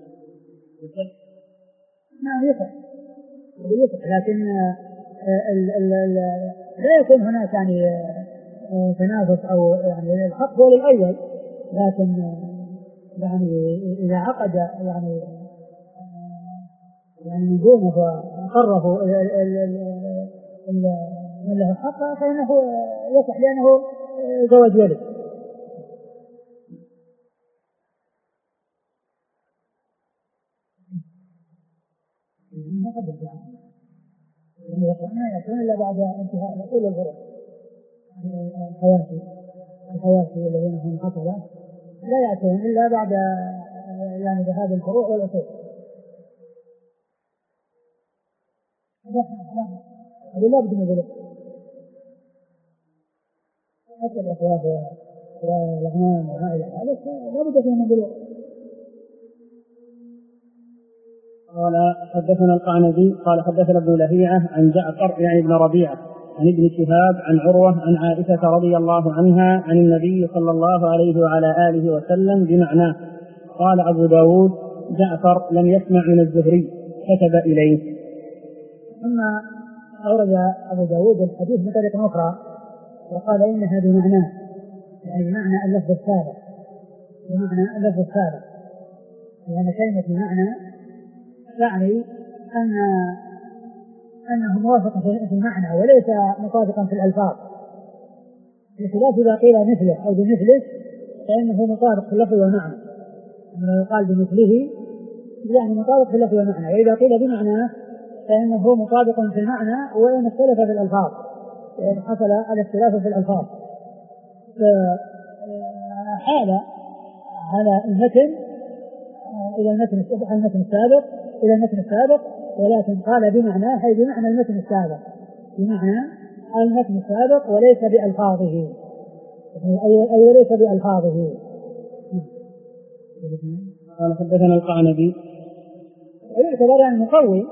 نعم يصح، لكن لا يكون هناك يعني تنافس أو يعني الحق هو للأول، لكن يعني إذا عقد يعني من دونه وقرفوا من له الحق فإنه يصح لأنه زوج ولد. ما يكون إلا بعد انتهاء أول الفروع. الحواشي الذين هم حصلة لا يأتون إلا بعد يعني ذهاب الفروع والأصول. هذا لا بد من ذلك، حتى الأخوات والأغنام وما إلى ذلك لا بد فيهم من ذلك. قال حدثنا القعنبي قال حدثنا ابن لهيعة عن جعفر يعني ابن ربيعة عن ابن شهاب عن عروة عن عائشة رضي الله عنها عن النبي صلى الله عليه وعلى آله وسلم بمعناه. قال أبو داود جعفر لم يسمع من الزهري كتب إليه. ثم أورد أبو داود الحديث بطريقة أخرى وقال إنها بمعناه، يعني بمعنى اللفظ السابق، بمعنى اللفظ السابق، لأن كلمة بمعنى يعني أنه موافق في المعنى وليس مطابقا في الألفاظ، بخلاف إذا قيل مثله أو بمثله فإنه مطابق في اللفظ والمعنى. لما يقال بمثله يعني مطابق في اللفظ والمعنى، وإذا قيل بمعنى فإنه مطابق في المعنى وإن اختلف في الألفاظ، يعني حصل الاختلاف في الألفاظ. حال على المتن إلى المتن السابق إلى المتن السابق، ولكن قال بمعنى حيث بمعنى المتن السابق، بمعنى المتن السابق وليس بألفاظه، أي وليس بألفاظه. قال حدثنا القعنبي ويعتبر أن مقوي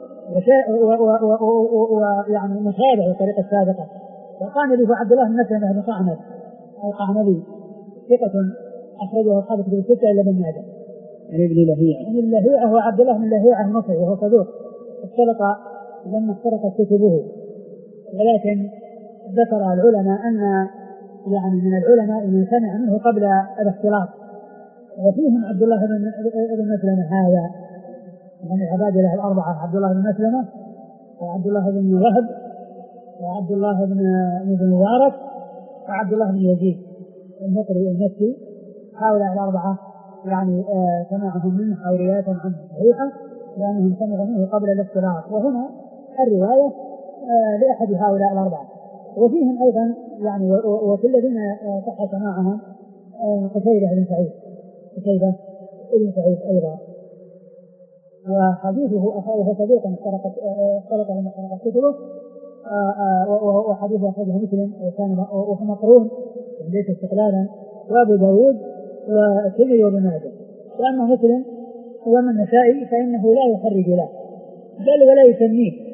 ويعني متابع للطريقة السابقة. والقعنبي هو عبد الله بن مسلمة بن قعنب القعنبي ثقة أخرجه أصحاب الكتب الستة إلا ابن ماجه، عن ابن لهيعة. عن اللهيعة وعبد الله بن لهيعة المصري وهو صدوق اختلط لما اختلطت كتبه، ولكن ذكر العلماء أن يعني من العلماء من سمع منه قبل الاختلاط، وفيهم عبد الله بن مسلمة هذا من العبادلة الأربعة، عبد الله بن مسلمة وعبد الله بن وهب وعبد الله بن مبارك وعبد الله بن يزيد المقري المكي. هؤلاء الأربعة يعني سمعهم منه أو رواية عنه صحيحة لأنهم سمعوا منه قبل الاختلاط، وهنا الرواية لأحد هؤلاء الأربعة. وفيهم أيضا يعني وفي الذين صح سماعهم قتيبة بن سعيد أيضا، وحديثه أخذه صديقا اختلط لما اختلطت كتبه، وحديثه أخذه مسلم وهو مقرون ليس استقلالا، وأبو داود والترمذي وابن ماجه. وأما مسلم ومن النسائي فإنه لا يخرج له بل ولا يسميه،